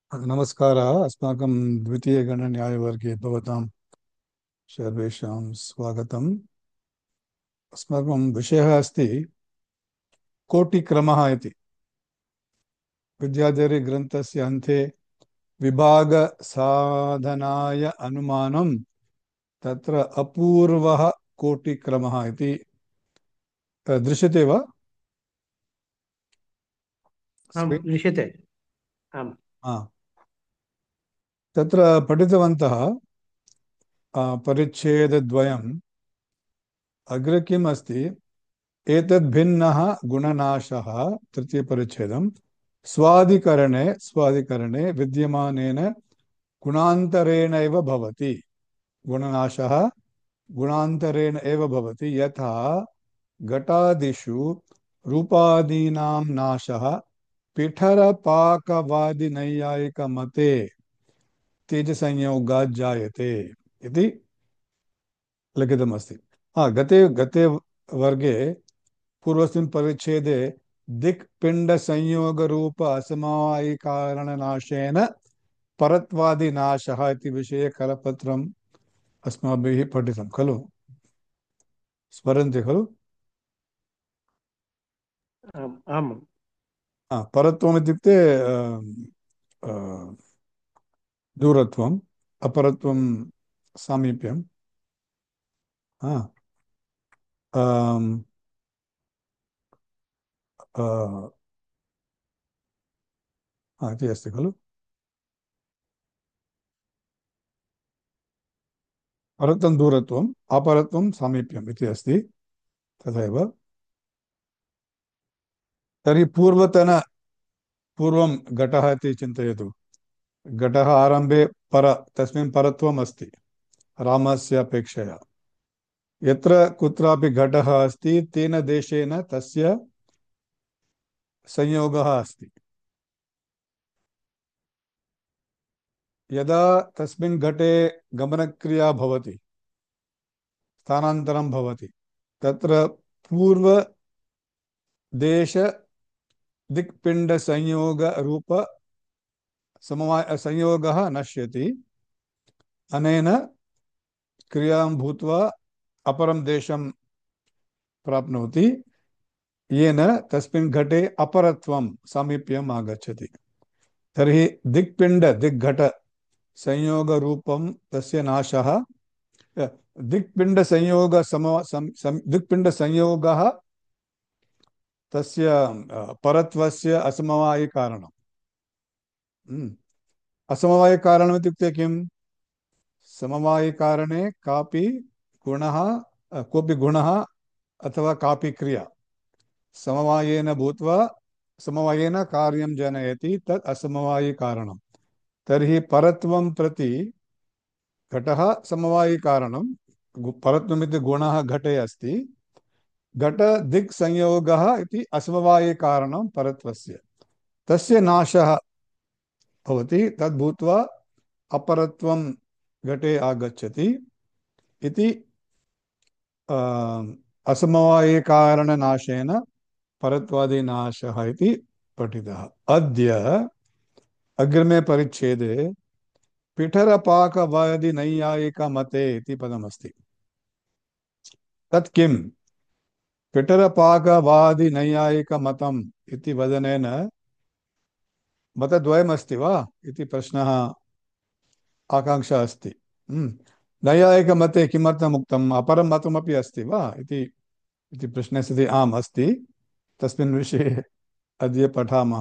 नमस्कारः। अस्माकं द्वितीयगणन्यायवर्गे भवतां सर्वेषां स्वागतम्। अस्माकं विषयः अस्ति कोटिक्रमः इति। विद्याधरीग्रन्थस्य अन्ते विभागसाधनाय अनुमानं तत्र अपूर्वः कोटिक्रमः इति दृश्यते वा? आम् स्क्रीन्? दृश्यते। आम् हा। तत्र पठितवन्तः परिच्छेदद्वयम्। अग्रे किम् अस्ति? एतद्भिन्नः गुणनाशः, तृतीयपरिच्छेदं, स्वाधिकरणे विद्यमानेन गुणान्तरेणैव भवति। गुणनाशः गुणान्तरेण एव भवति, यथा घटादिषु रूपादीनां नाशः पिठरपाकवादिनैयायिकमते तेजसंयोगात् जायते इति लिखितमस्ति। गते गते वर्गे पूर्वस्मिन् परिच्छेदे दिक् पिण्ड संयोग रूप असमवायि कारणनाशेन परत्वादिनाशः इति विषये करपत्रम् अस्माभिः पठितं खलु? स्मरन्ति खलु? आम् आम् परत्वम् इत्युक्ते दूरत्वम्, अपरत्वं सामीप्यं। आ, आम्, आ, इति अस्ति खलु? परत्वं दूरत्वम्, अपरत्वं सामीप्यम् इति अस्ति। तथैव तर्हि पूर्वं घटः इति चिन्तयतु। घटः आरम्भे तस्मिन् परत्वम् अस्ति रामस्य अपेक्षया। यत्र कुत्रापि घटः अस्ति तेन देशेन तस्य संयोगः अस्ति। यदा तस्मिन् घटे गमनक्रिया भवति, स्थानान्तरं भवति, तत्र पूर्वदेश दिक्पिण्डसंयोगरूप समवाय संयोगः नश्यति। अनेन क्रियां भूत्वा अपरं देशं प्राप्नोति, येन तस्मिन् घटे अपरत्वं सामीप्यम् आगच्छति। तर्हि दिक्घट संयोगरूपं तस्य नाशः, दिक्पिण्डसंयोगः तस्य परत्वस्य असमवायिकारणम्। असमवायिकारणम् इत्युक्ते किम्? समवायिकारणे कोऽपि गुणः अथवा कापि क्रिया समवायेन भूत्वा समवायेन कार्यं जनयति, तत् असमवायिकारणम्। तर्हि परत्वं प्रति घटः समवायिकारणं। परत्वमिति गुणः घटे अस्ति। घट दिक् संयोगः इति असमवायिकारणं परत्वस्य। तस्य नाशः भवति, तद् भूत्वा अपरत्वं घटे आगच्छति इति असमवायिकारणनाशेन परत्वादिनाशः इति पठितः। अद्य अग्रिमे परिच्छेदे पिठरपाकवादिनैयायिकमते इति पदमस्ति। तत् किम्? पिठरपाकवादिनैयायिकमतम् इति वदनेन मतद्वयमस्ति वा इति प्रश्नः, आकाङ्क्षा अस्ति। नैयायिकमते किमर्थम् उक्तम्? अपरं मतमपि अस्ति वा इति प्रश्ने सति आम् अस्ति। तस्मिन् विषये अद्य पठामः।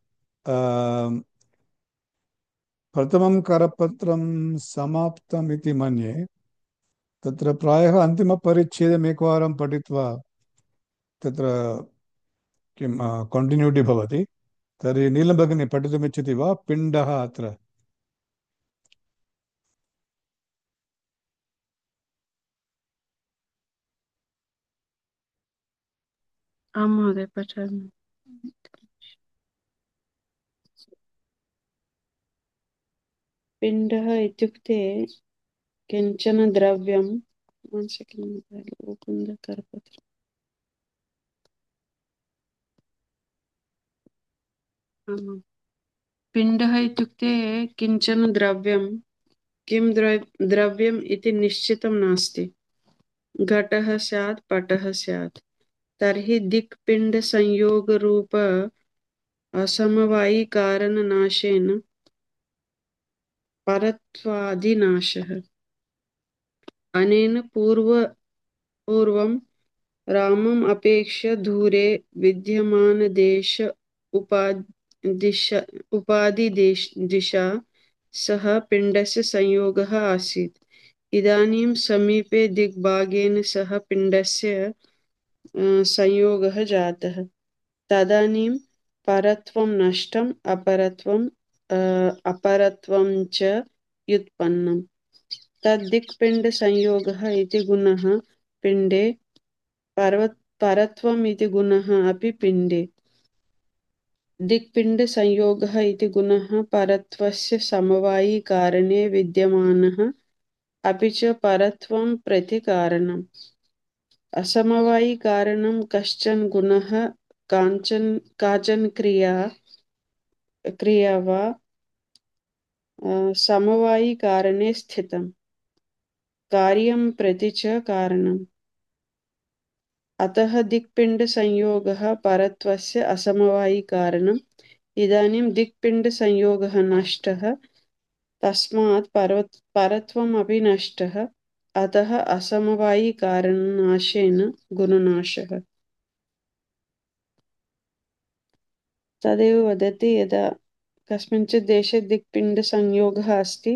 प्रथमं करपत्रं समाप्तम् इति मन्ये। तत्र प्रायः अन्तिमपरिच्छेदम् एकवारं पठित्वा तत्र किं कण्टिन्यूटि भवति। तर्हि नीलभगिनी पठितुमिच्छति वा? पिण्डः अत्र आं महोदय पठामि। पिण्डः इत्युक्ते किञ्चन द्रव्यं मुकुन्दकरपत्रम्। आमाम्। पिण्डः इत्युक्ते किञ्चन द्रव्यं किं द्रव्यम् इति निश्चितं नास्ति। घटः स्यात् पटः स्यात् तर्हि दिक्पिण्डसंयोगरूप असमवायिकारणनाशेन परत्वादिनाशः। अनेन पूर्वं रामम् अपेक्ष्य दूरे विद्यमानदेश उपाधिदिशा सह पिण्डस्य संयोगः आसीत्। इदानीं समीपे दिग्भागेन सह पिण्डस्य संयोगः जातः। तदानीं परत्वं नष्टम् अपरत्वं च व्युत्पन्नम्। तद्दिक्पिण्डसंयोगः इति गुणः पिण्डे परत्वम् इति गुणः अपि पिण्डे। दिक्पिण्डसंयोगः इति गुणः परत्वस्य समवायिकारणे विद्यमानः अपि च परत्वं प्रति कारणम्। असमवायिकारणं कश्चन गुणः काचन क्रिया वा समवायिकारणे स्थितं कार्यं प्रति च कारणम्। अतः दिक्पिण्डसंयोगः परत्वस्य असमवायिकारणम्। इदानीं दिक्पिण्डसंयोगः नष्टः तस्मात् परत्वमपि नष्टः। अतः असमवायिकारणनाशेन गुणनाशः। तदेव वदति यदा कस्मिंश्चित् देशे दिक्पिण्डसंयोगः अस्ति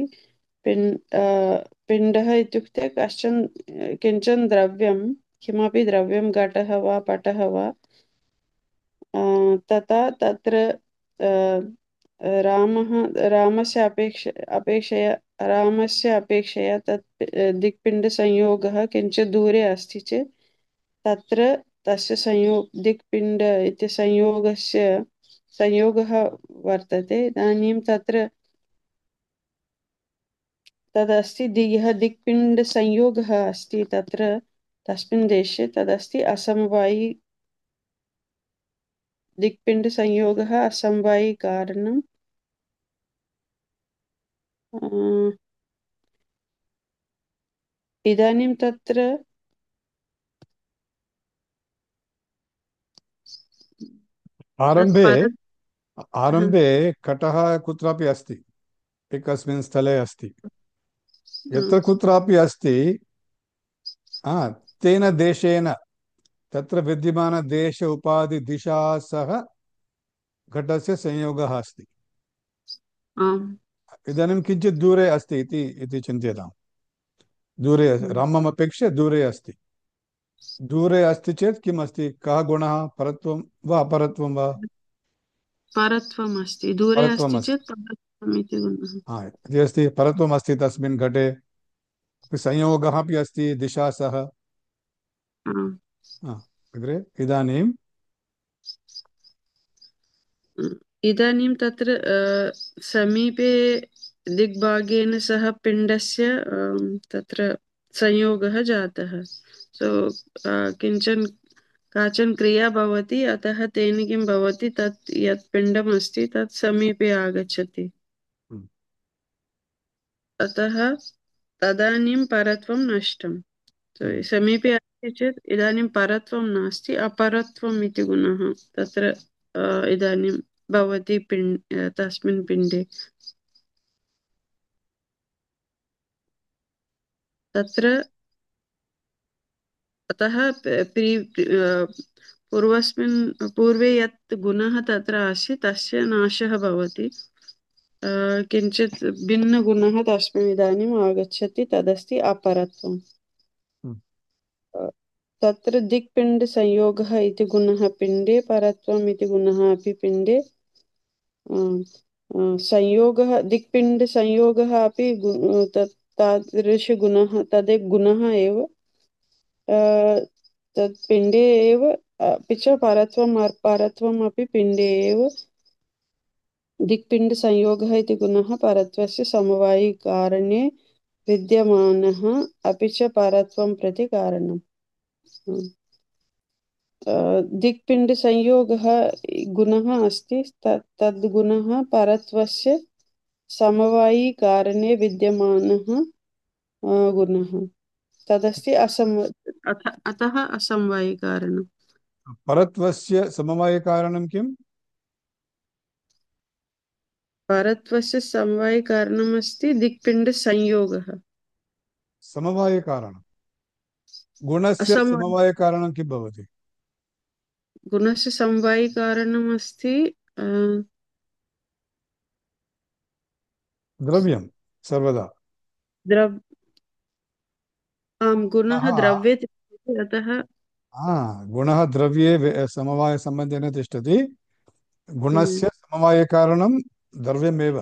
पिण्डः इत्युक्ते किञ्चन द्रव्यं किमपि द्रव्यं घटः वा पटः वा तथा तत्र रामस्य अपेक्षया तत् दिक्पिण्डसंयोगः किञ्चित् दूरे अस्ति चेत् तत्र तस्य दिक्पिण्ड इति संयोगः वर्तते। इदानीं तत्र तदस्ति यः दिक्पिण्डसंयोगः अस्ति तत्र तस्मिन् देशे तदस्ति असमवायि दिक्पिण्डसंयोगः असमवायिकारणम्। इदानीं तत्र आरम्भे परत् आरम्भे कटः कुत्रापि अस्ति, एकस्मिन् स्थले अस्ति, यत्र कुत्रापि अस्ति तेन देशेन तत्र विद्यमानदेश उपाधिदिशा सह घटस्य संयोगः अस्ति। इदानीं किञ्चित् दूरे अस्ति इति चिन्त्यताम्। दूरे राममपेक्ष्य दूरे अस्ति। दूरे अस्ति चेत् किम् अस्ति, कः गुणः, परत्वं वा अपरत्वं वा? परत्वम् अस्ति। दूरे परत्वम् अस्ति अस्ति। चेत् परत्वम् इति गुणः। यदि अस्ति परत्वम् अस्ति तस्मिन् घटे, संयोगः अपि अस्ति दिशा सह। अग्रे इदानीं तत्र समीपे दिग्भागेन सह पिण्डस्य तत्र संयोगः जातः। काचन क्रिया भवति। अतः तेन किं भवति, तत् यत् पिण्डम् अस्ति तत् समीपे आगच्छति। अतः तदानीं परत्वं नष्टम्। समीपे अस्ति चेत् इदानीं परत्वं नास्ति, अपरत्वम् इति गुणः तत्र इदानीं भवति तस्मिन् पिण्डे। तत्र अतः पूर्वे यत् गुणः तत्र आसीत् तस्य नाशः भवति। किञ्चित् भिन्नगुणः तस्मिन् इदानीम् आगच्छति, तदस्ति अपरत्वम्। तत्र दिक्पिण्डसंयोगः इति गुणः पिण्डे, परत्वम् इति गुणः अपि पिण्डे। दिक्पिण्डसंयोगः अपि तादृशगुणः, तदेक गुणः एव तत् पिण्डे एव, अपि च परत्वम् अपि पिण्डे एव। दिक्पिण्डसंयोगः इति गुणः परत्वस्य समवायिकारणे विद्यमानः अपि च परत्वं प्रति कारणम्। दिक्पिण्डसंयोगः गुणः अस्ति तद् गुणः परत्वस्य समवायिकारणे विद्यमानः गुणः तदस्ति अतः असमवायिकारणम् परत्वस्य समवायकारणं किम्? परत्वस्य समवायिकारणमस्ति दिक्पिण्डसंयोगः समवायकारणं गुणस्य असमवायि समवायकारणं किं भवति? गुणस्य समवायिकारणमस्ति द्रव्यं सर्वदा। द्रव गुणः गुणः द्रव्ये तिष्ठति अतः गुणः द्रव्ये समवायसम्बन्धेन तिष्ठति। हम्म, गुणस्य समवायकारणं द्रव्यमेव।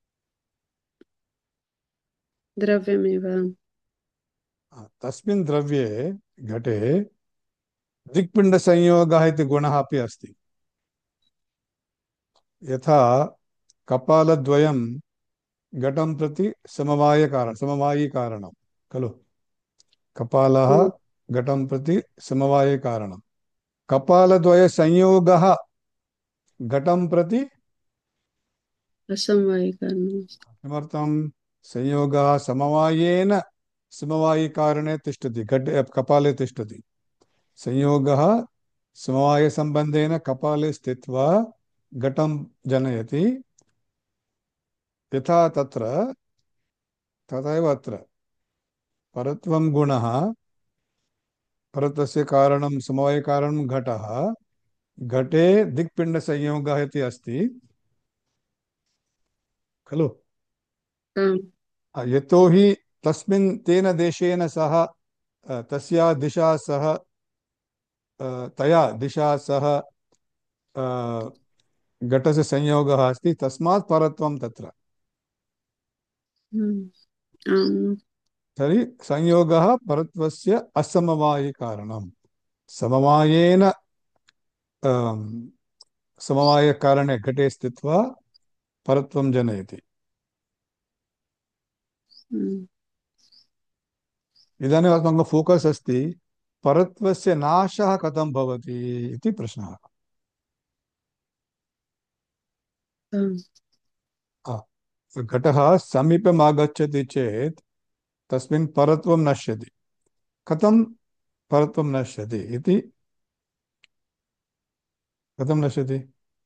द्रव्यमेव तस्मिन् द्रव्ये घटे दिक्पिण्डसंयोगः इति गुणः अपि अस्ति। यथा कपालद्वयं घटं प्रति समवायिकारणं खलु। कपालः हम्म, घटं प्रति समवायिकारणं। कपालद्वयसंयोगः घटं प्रति असमवायिकारणमस्ति किमर्थं? संयोगः समवायेन समवायिकारणे तिष्ठति, घटे कपाले तिष्ठति। संयोगः समवायसम्बन्धेन कपाले स्थित्वा घटं जनयति। यथा तत्र तथैव अत्र परत्वं गुणः, परत्वस्य कारणं समवायकारणं घटः, घटे दिक्पिण्डसंयोगः इति अस्ति खलु। आम् यतोहि तस्मिन् तेन देशेन सह तस्या दिशा सह तया दिशा सह घटस्य संयोगः अस्ति, तस्मात् परत्वं तत्र। हम्म, आम् तर्हि संयोगः परत्वस्य असमवायिकारणं। समवायेन समवायकारणे घटे स्थित्वा परत्वं जनयति। हम्म, इदानीम् अस्माकं फोकस् अस्ति परत्वस्य नाशः कथं भवति इति प्रश्नः। आम् घटः समीपम् आगच्छति चेत् तस्मिन् परत्वं नश्यति। कथं परत्वं नश्यति इति? कथं नश्यति?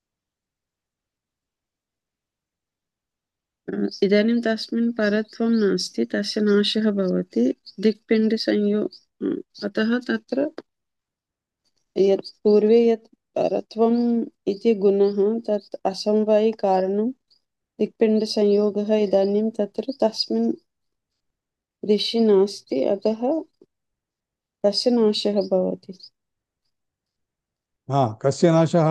इदानीं तस्मिन् परत्वं नास्ति तस्य नाशः भवति दिक्पिण्डसंयो अतः तत्र यत् पूर्वे यत् परत्वम् इति गुणः तत् असमवायिकारणं दिक्पिण्डसंयोगः इदानीं तत्र तस्मिन् दिशि नास्ति अतः तस्य नाशः भवति कस्य नाशः?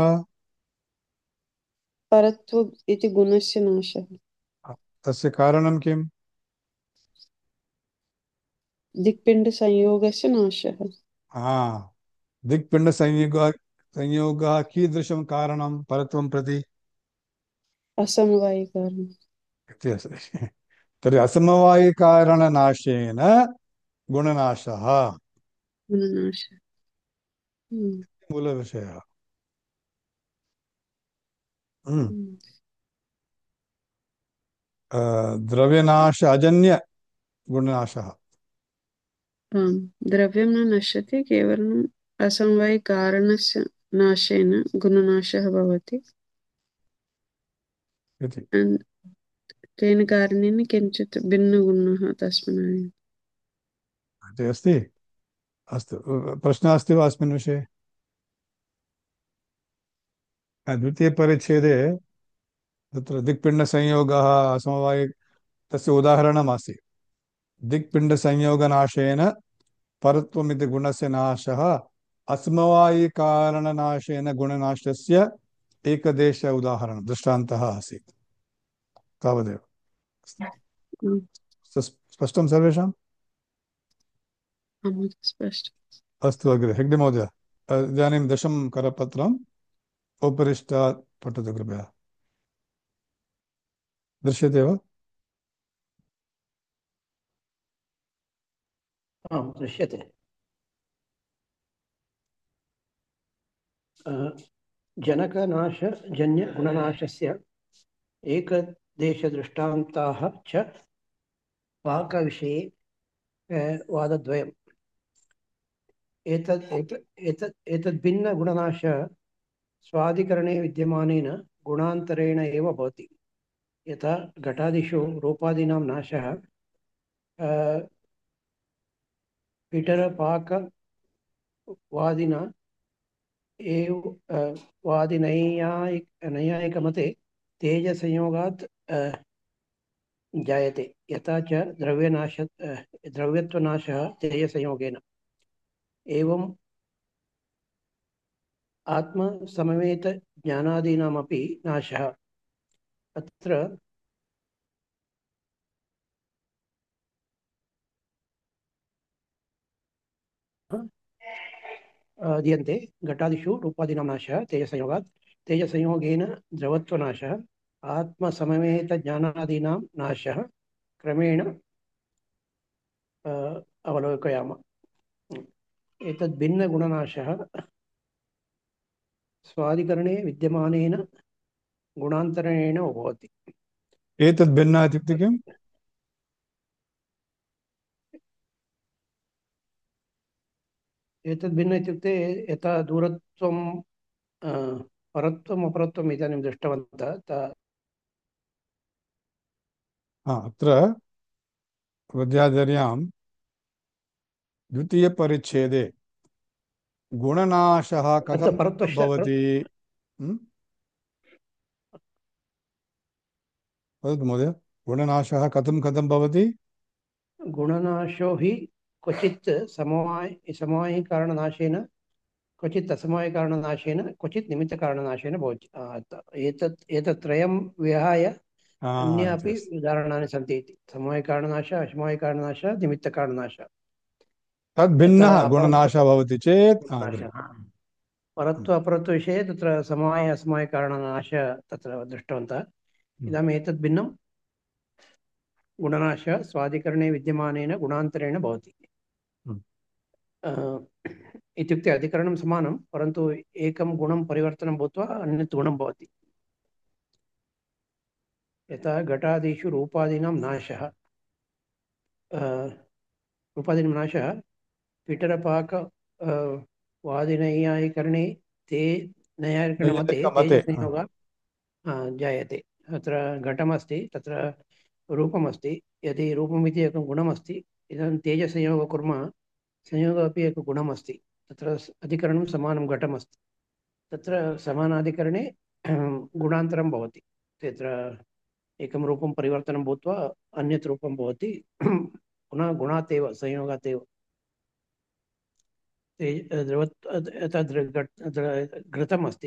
परत्व इति गुणस्य नाशः तस्य कारणं किम्? दिक्पिण्डसंयोगस्य नाशः संयोगः कीदृशं कारणं परत्वं प्रति असमवायिकारणं इति अस्ति। तर्हि असमवायिकारणनाशेन गुणनाशः गुणनाशः हम्म, मूलविषयः। हम्म। हम्म, द्रव्यनाश अजन्य गुणनाशः। आम् द्रव्यं न नश्यति केवलम् असमवायिकारणस्य नाशेन गुणनाशः भवति इति तेन कारणेन किञ्चित् भिन्नगुणः तस्मिन् आयाति इति अस्ति। अस्तु, प्रश्नः अस्ति वा अस्मिन् विषये? द्वितीयपरिच्छेदे तत्र दिक्पिण्डसंयोगः असमवायि तस्य उदाहरणमासीत्। दिक्पिण्डसंयोगनाशेन परत्वमिति गुणस्य नाशः असमवायिकारणनाशेन गुणनाशस्य एकदेश उदाहरणं दृष्टान्तः आसीत्। तावदेव। आम्, स्पष्टं सर्वेषाम्? आम्, स्पष्टम् अस्तु अग्रे हेग्डे महोदय, इदानीं दशम करपत्रम् उपरिष्टात् पठतु कृपया। दृश्यते वा? आम् दृश्यते। जनकनाशजन्यगुणनाशस्य एकदेशदृष्टान्ताः च पाकविषये वादद्वयम्। एतद्भिन्नगुणनाश स्वादिकरणे विद्यमानेन गुणान्तरेण एव भवति। यथा घटादिषु रूपादीनां नाशः पिटरपाकवादिना एव नैयायिकमते तेजसंयोगात् जायते। यथा च द्रव्यत्वनाशः तेजसंयोगेन। एवम् आत्मसमवेतज्ञानादीनामपि नाशः। अत्र अध्यन्ते घटादिषु रूपादीनां नाशः तेजसंयोगात्, तेजसंयोगेन द्रवत्वनाशः, आत्मसमवेतज्ञानादीनां नाशः क्रमेण अवलोकयामः। एतद् भिन्नगुणनाशः स्वादिकरणे विद्यमानेन गुणान्तरेण भवति। एतद् भिन्नः इत्युक्ते किम्? एतद् भिन्न इत्युक्ते यथा दूरत्वं परत्वम् अपरत्वम् इदानीं दृष्टवन्तः। अत्र विद्याधर्यां द्वितीयपरिच्छेदे गुणनाशः अत्र कथं भवति? वदतु महोदय, गुणनाशः कथं भवति? गुणनाशो हि क्वचित् समवायिकारणनाशेन, क्वचित् असमवायिकारणनाशेन, क्वचित् निमित्तकारणनाशेन भवति। एतत् त्रयं विहाय अन्यापि उदाहरणानि सन्ति इति। समवायिकारणनाशः, असमवायिकारणनाशः, निमित्तकारणनाशः। तद्भिन्नः गुणनाशः भवति चेत् अग्रे। परत्व अपरत्वविषये तत्र समवाय असमवायिकारणनाशः तत्र दृष्टवन्तः। इदानीम् एतद् भिन्नं गुणनाशः स्वादिकरणे विद्यमानेन गुणान्तरेण भवति। इत्युक्ते अधिकरणं समानं, परन्तु एकं गुणं परिवर्तनं भूत्वा अन्यत् गुणं भवति। यथा घटादिषु रूपादीनां नाशः, रूपादीनां नाशः पिटरपाक वादिनैयायिकरणे ते नैयायिकरणमते तेजसंयोगः जायते। तत्र घटमस्ति, तत्र रूपमस्ति। यदि रूपमिति एकं गुणमस्ति, इदानीं तेजसंयोगं कुर्मः, संयोगः अपि एकं गुणमस्ति। तत्र अधिकरणं समानं घटमस्ति। तत्र समानाधिकरणे गुणान्तरं भवति। तत्र एकं रूपं परिवर्तनं भूत्वा अन्यत् रूपं भवति, पुनः गुणात् एव, संयोगात् एव। घृतम् अस्ति,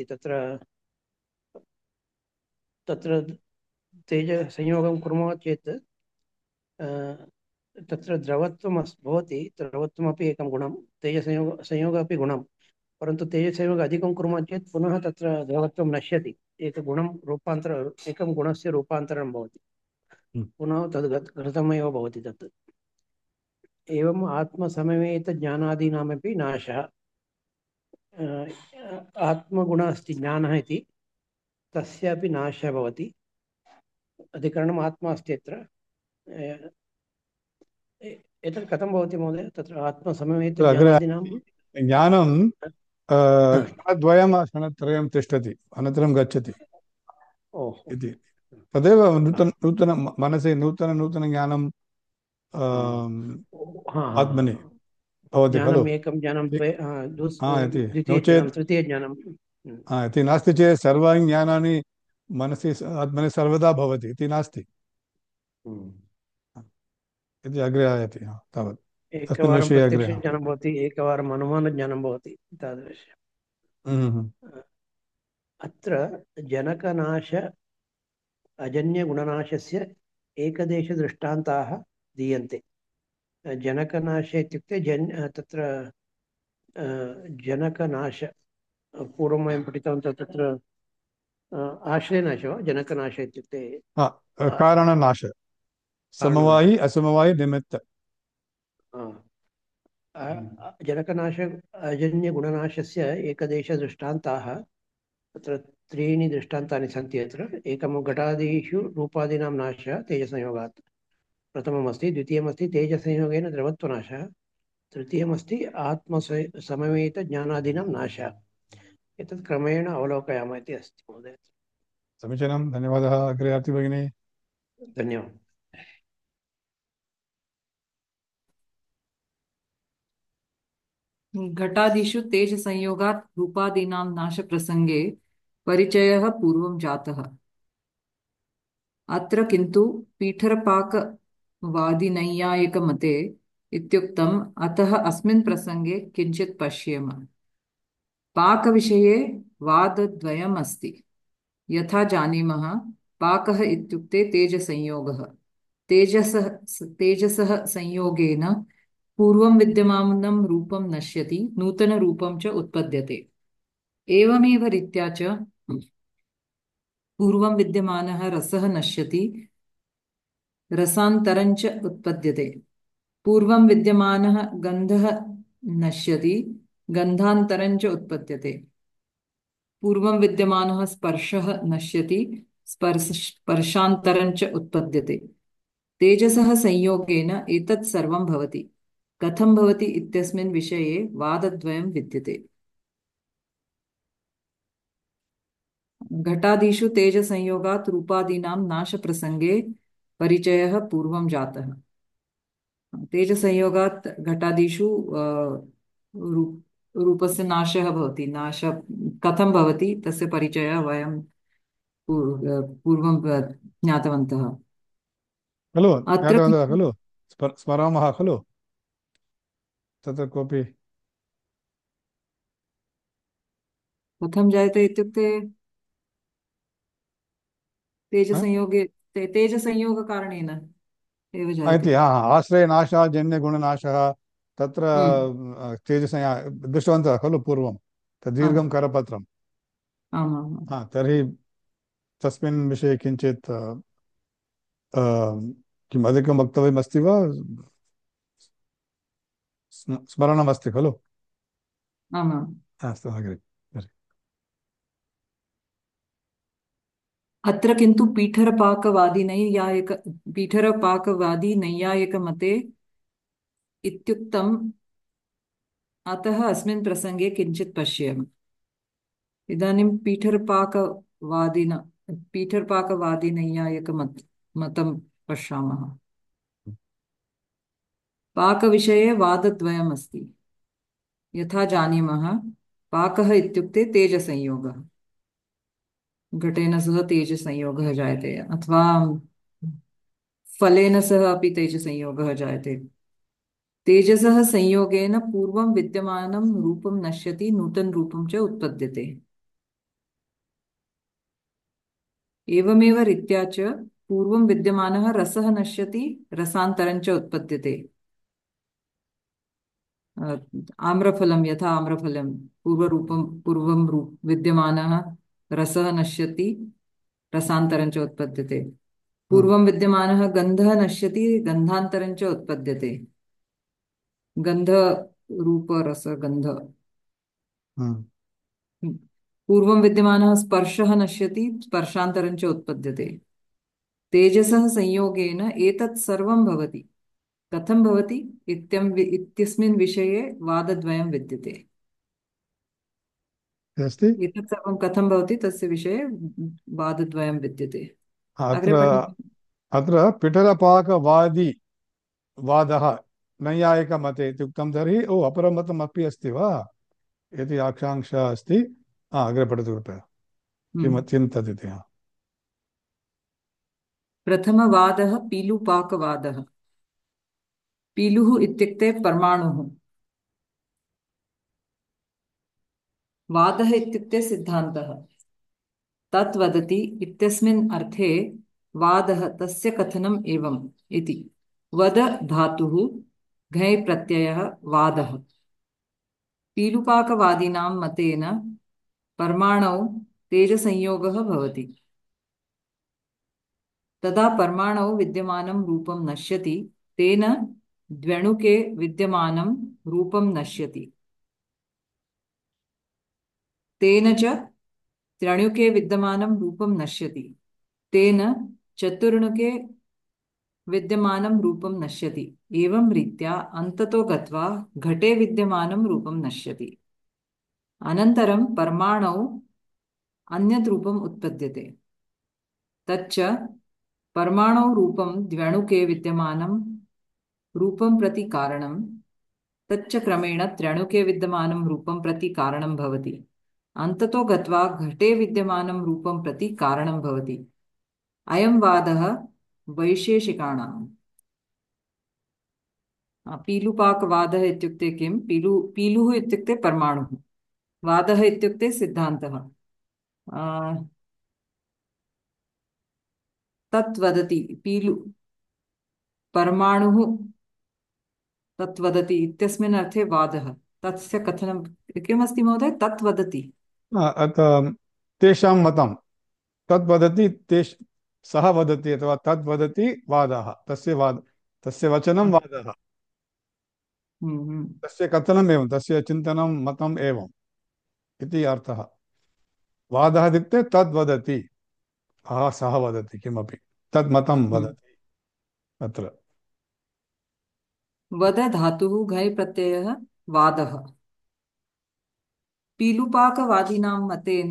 तत्र तेजसंयोगं कुर्मः चेत् तत्र द्रवत्वं भवति। द्रवत्वमपि एकं गुणं, संयोगः अपि गुणं। परन्तु तेजसंयोगम् अधिकं कुर्मः चेत् पुनः तत्र द्रवत्वं नश्यति। एकं गुणस्य रूपान्तरं भवति, पुनः तद् घृतमेव भवति तत्। एवम् आत्मसमवेतज्ञानादीनामपि नाशः। आत्मगुणः अस्ति ज्ञानः इति, तस्यापि नाशः भवति। अधिकरणम् आत्मा अस्ति अत्र। एतत् कथं भवति महोदय? तत्र आत्मसमवेतज्ञानादीनां ज्ञानं क्षणत्रयं तिष्ठति, अनन्तरं गच्छति इति। तदेव नूतन मनसि नूतन ज्ञानं आत्मनि भवति खलु। एकं ज्ञानं नो चेत् तृतीयज्ञानं इति नास्ति चेत् सर्वाणि ज्ञानानि मनसि आत्मनि सर्वदा भवति इति नास्ति इति अग्रे आयाति। तावत् अस्मिन् एकवारं विषये अग्रे। प्रत्यक्षज्ञानं भवति, एकवारम् अनुमानज्ञानं भवति, तादृशम्। अत्र जनकनाश अजन्यगुणनाशस्य एकदेशदृष्टान्ताः दीयन्ते। जनकनाश इत्युक्ते तत्र जनकनाश पूर्वं वयं पठितवन्तः। तत्र आश्रयनाश वा जनकनाश इत्युक्ते? कारणनाश, समवायि असमवायि निमित्त। जनकनाश अजन्यगुणनाशस्य एकदेशदृष्टान्ताः तत्र त्रीणि दृष्टान्तानि सन्ति अत्र एकं घटादिषु रूपादीनां नाशः तेजसंयोगात् प्रथममस्ति द्वितीयमस्ति तेजसंयोगेन द्रवत्वनाशः तृतीयमस्ति आत्मसमवेतज्ञानादीनां नाशः एतत् क्रमेण अवलोकयामः इति अस्ति महोदय समीचीनं धन्यवादः अग्रे आरती भगिनी धन्यवादः घटादिषु तेजसंयोगात् रूपादीनां नाशप्रसङ्गे परिचयः पूर्वं जातः अत्र किन्तु पीठरपाकवादिनैयायिकमते इत्युक्तम् अतः अस्मिन् प्रसङ्गे किञ्चित् पश्येम पाकविषये वादद्वयम् अस्ति यथा जानीमः पाकः इत्युक्ते तेजसंयोगः तेजसः तेजसः संयोगेन पूर्वं विद्यमानं रूपं नश्यति नूतनरूपं च उत्पद्यते एवमेव रीत्या च पूर्वं विद्यमानः रसः नश्यति रसान्तरञ्च उत्पद्यते पूर्वं विद्यमानः गन्धः नश्यति गन्धान्तरञ्च उत्पद्यते पूर्वं विद्यमानः स्पर्शः नश्यति स्पर्शान्तरञ्च उत्पद्यते तेजसः संयोगेन एतत् सर्वं भवति कथं भवति इत्यस्मिन् विषये वादद्वयं विद्यते घटादिषु तेजसंयोगात् रूपादीनां नाशप्रसङ्गे परिचयः पूर्वं जातः तेजसंयोगात् घटादिषु रूपस्य नाशः भवति नाश कथं भवति तस्य परिचयः वयं पूर्वं ज्ञातवन्तः खलु अत्र ज्ञातवन्तः खलु स्मरामः खलु तत्र कोऽपि कथं जायते इत्युक्ते तेजसंयोगे तेजसंयोगकारणेन एव जायते इति आश्रयनाशाजन्यगुणनाशः तत्र तेजसंया दृष्टवन्तः खलु पूर्वं तद्दीर्घं करपत्रं आमाम् तर्हि तस्मिन् विषये किञ्चित् किम् अधिकं वक्तव्यमस्ति वा स्मरणमस्ति खलु आमाम् अस्तु अग्रे अत्र किन्तु पीठरपाकवादी नैयायिकमते इत्युक्तम् अतः अस्मिन् प्रसङ्गे किञ्चित् पश्येम इदानीं पीठरपाकवादिनैयायिकमतं पश्यामः पाकविषये वादद्वयमस्ति यथा जानीमः पाकः इत्युक्ते तेजसंयोगः घटेन सह तेजसंयोगः जायते अथवा फलेन सह अपि तेजसंयोगः जायते तेजसः संयोगेन पूर्वं विद्यमानं रूपं नश्यति नूतनरूपं च उत्पद्यते एवमेव रीत्या च पूर्वं विद्यमानः रसः नश्यति रसान्तरञ्च उत्पद्यते आम्रफलं यथा आम्रफलं पूर्वं विद्यमानः रसः नश्यति रसान्तरञ्च उत्पद्यते पूर्वं विद्यमानः गन्धः नश्यति गन्धान्तरञ्च उत्पद्यते गन्ध रूप रस गन्ध पूर्वं विद्यमानः स्पर्शः नश्यति स्पर्शान्तरञ्च उत्पद्यते तेजसः संयोगेन एतत् सर्वं भवति कथं भवति इत्यस्मिन् विषये वादद्वयं विद्यते अस्ति एतत् सर्वं कथं भवति तस्य विषये वादद्वयं विद्यते अत्र अत्र पिठरपाकवादी वादः नैयायिकमते इत्युक्तं तर्हि अपरमतम् अपि अस्ति वा इति आकाङ्क्षा अस्ति अग्रे पठतु कृपया किं तदिति प्रथमवादः पीलुपाकवादः पीलुः इत्युक्ते परमाणुः वादः इत्युक्ते सिद्धान्तः तत् वदति इत्यस्मिन् अर्थे वादः तस्य कथनम् एवम् इति वद धातुः घञ् प्रत्ययः वादः पीलुपाकवादिनां मतेन परमाणौ तेजसंयोगः भवति तदा परमाणौ विद्यमानं रूपं नश्यति तेन द्व्यणुके विद्यमानं रूपं नश्यति। तेन च त्र्यणुके विद्यमानं रूपं नश्यति। तेन चतुर्णुके विद्यमानं रूपं नश्यति। एवं रीत्या अन्ततो गत्वा घटे विद्यमानं रूपं नश्यति। अनन्तरं परमाणौ अन्यत् रूपम् उत्पद्यते। तच्च परमाणौ रूपं द्व्यणुके विद्यमानं रूपं प्रति कारणं। तच्च क्रमेण त्र्यणुके विद्यमानं रूपं प्रति कारणं भवति। अन्ततो गत्वा घटे विद्यमानं रूपं प्रति कारणं भवति। अयं वादः वैशेषिकाणाम्। पीलुपाकवादः इत्युक्ते किं? पीलुः इत्युक्ते परमाणुः, वादः इत्युक्ते सिद्धान्तः। तत् वदति परमाणुः तत् वदति इत्यस्मिन् अर्थे वादः। तस्य कथनं किमस्ति महोदय? तत् वदति। तेषां मतं तद् वदति, सः वदति अथवा तद् वदति वादः, तस्य वचनं वादः, तस्य कथनम् एवं, तस्य चिन्तनं मतम् एवम् इति अर्थः। वादः इत्युक्ते तद् वदति, सः वदति किमपि, तद् मतं वदति अत्र। वद धातुः घञ् प्रत्ययः वादः। पीलुपाकवादिनां मतेन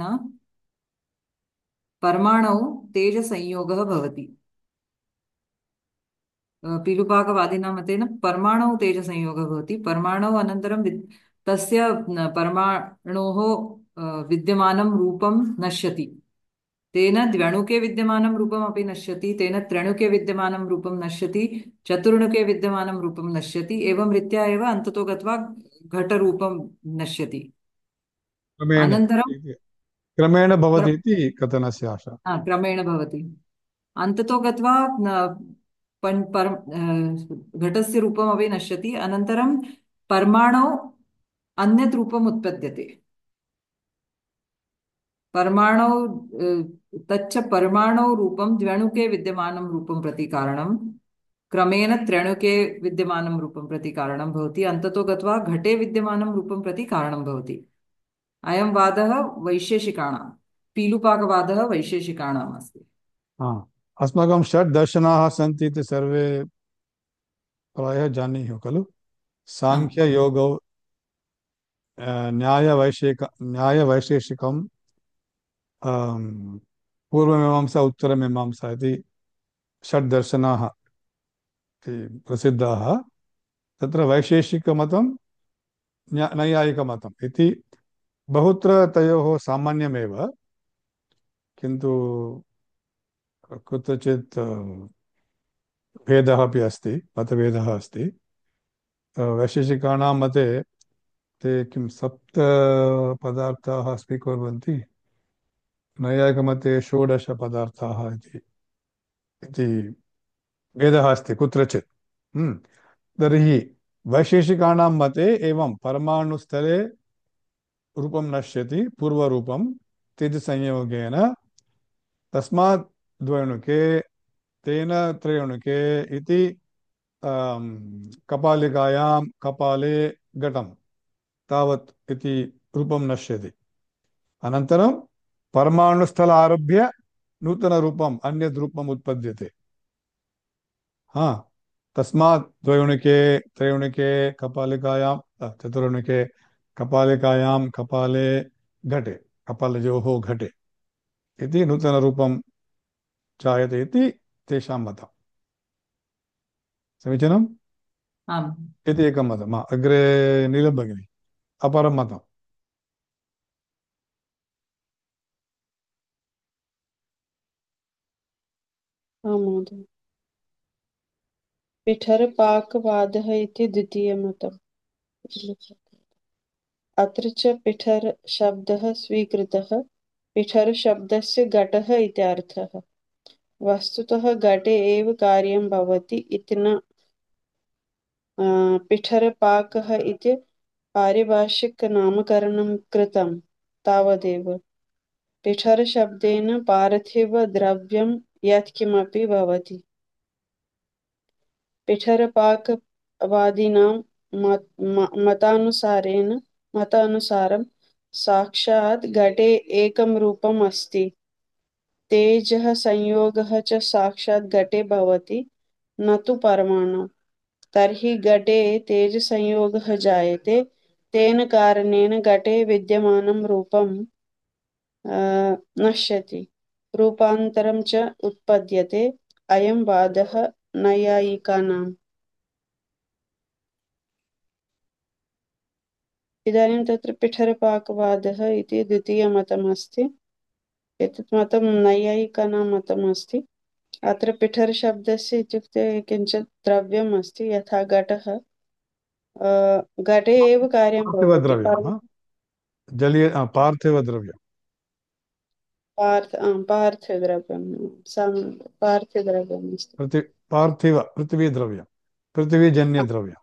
परमाणौ तेजसंयोगः भवति। पीलुपाकवादिनां मतेन परमाणौ तेजसंयोगः भवति। परमाणौ अनन्तरं तस्य परमाणोः विद्यमानं रूपं नश्यति। तेन द्व्यणुके विद्यमानं रूपम् अपि नश्यति। तेन त्र्यणुके विद्यमानं रूपं नश्यति। चतुर्णुके विद्यमानं रूपं नश्यति। एवं रीत्या एव अन्ततो गत्वा घटरूपं नश्यति। अनन्तरं क्रमेण भवति इति कथनस्य आशा। क्रमेण भवति। अन्ततो गत्वा घटस्य रूपमपि नश्यति। अनन्तरं परमाणौ अन्यत् रूपम् उत्पद्यते। परमाणौ तच्च परमाणौ रूपं द्व्यणुके विद्यमानं रूपं प्रति कारणं। क्रमेण त्र्यणुके विद्यमानं रूपं प्रति कारणं भवति। अन्ततो गत्वा घटे विद्यमानं रूपं प्रति कारणं भवति। अयं वादः वैशेषिकाणां, पीलुपाकवादः वैशेषिकाणाम् अस्ति। अस्माकं षड् दर्शनाः सन्ति इति सर्वे प्रायः जानीयुः खलु। साङ्ख्ययोगौ, न्यायवैशेषिकं, पूर्वमीमांसा उत्तरमीमांसा इति षड् दर्शनाः प्रसिद्धाः। तत्र वैशेषिकमतं, नैयायिकमतम् इति बहुत्र तयोः सामान्यमेव, किन्तु कुत्रचित् भेदः अपि अस्ति, मतभेदः अस्ति। वैशेषिकाणां मते ते किं 7 पदार्थाः स्वीकुर्वन्ति, नैयायिकमते 16 पदार्थाः इति भेदः अस्ति कुत्रचित्। तर्हि वैशेषिकाणां मते एवं परमाणुस्थले रूपं नश्यति, पूर्वरूपं तेजसंयोगेन। तस्मात् द्वयणुके, तेन त्रयणुके इति कपालिकायां कपाले घटं तावत् इति रूपं नश्यति। अनन्तरं परमाणुस्थल आरभ्य नूतनरूपम्, अन्यद् रूपम् उत्पद्यते। तस्मात् द्वयणुके, त्रयणुके कपालिकायां, चतुर्णुके कपालिकायां कपाले घटे, कपालयोः घटे इति नूतनरूपं जायते इति तेषां मतम्। समीचीनम्? आम्। इति एकं मतम्। अग्रे नीलं भगिनी, अपरं मतम्। महोदय, पिठरपाकवादः इति द्वितीयमतम्। अत्र च पिठर शब्दः स्वीकृतः। पिठर शब्दस्य घटः इति अर्थः। वस्तुतः घटे एव कार्यं भवति इति न पिठरपाकः इति पारिभाषिकनामकरणं कृतं तावदेव। पिठरशब्देन पार्थिवद्रव्यं यत्किमपि भवति। पिठरपाक वादिनां मतानुसारं साक्षात् घटे एकं रूपम् अस्ति। तेजः संयोगः च साक्षात् घटे भवति, न तु परमाणु। तर्हि घटे तेजसंयोगः जायते, तेन कारणेन घटे विद्यमानं रूपं नश्यति, रूपान्तरं च उत्पद्यते। अयं वादः नैयायिकानाम्। इदानीं तत्र पिठरपाकवादः इति द्वितीयमतमस्ति। एतत् मतं नैयायिकानां मतम् अस्ति। अत्र पिठरशब्दस्य इत्युक्ते किञ्चित् द्रव्यम् अस्ति, यथा घटः। घटे एव कार्यं भवति। पार्थिवद्रव्यं जलीय पार्थिवद्रव्यं पार्थिवद्रव्यं पार्थिवद्रव्यम् अस्ति। पृथिवीद्रव्यं पृथिवीजन्यद्रव्यं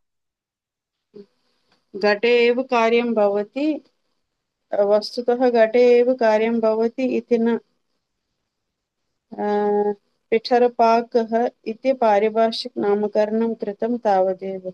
घटे एव कार्यं भवति, वस्तुतः घटे एव कार्यं भवति इति न। पिठरपाकः इति पारिभाषिकनामकरणं कृतं तावदेव।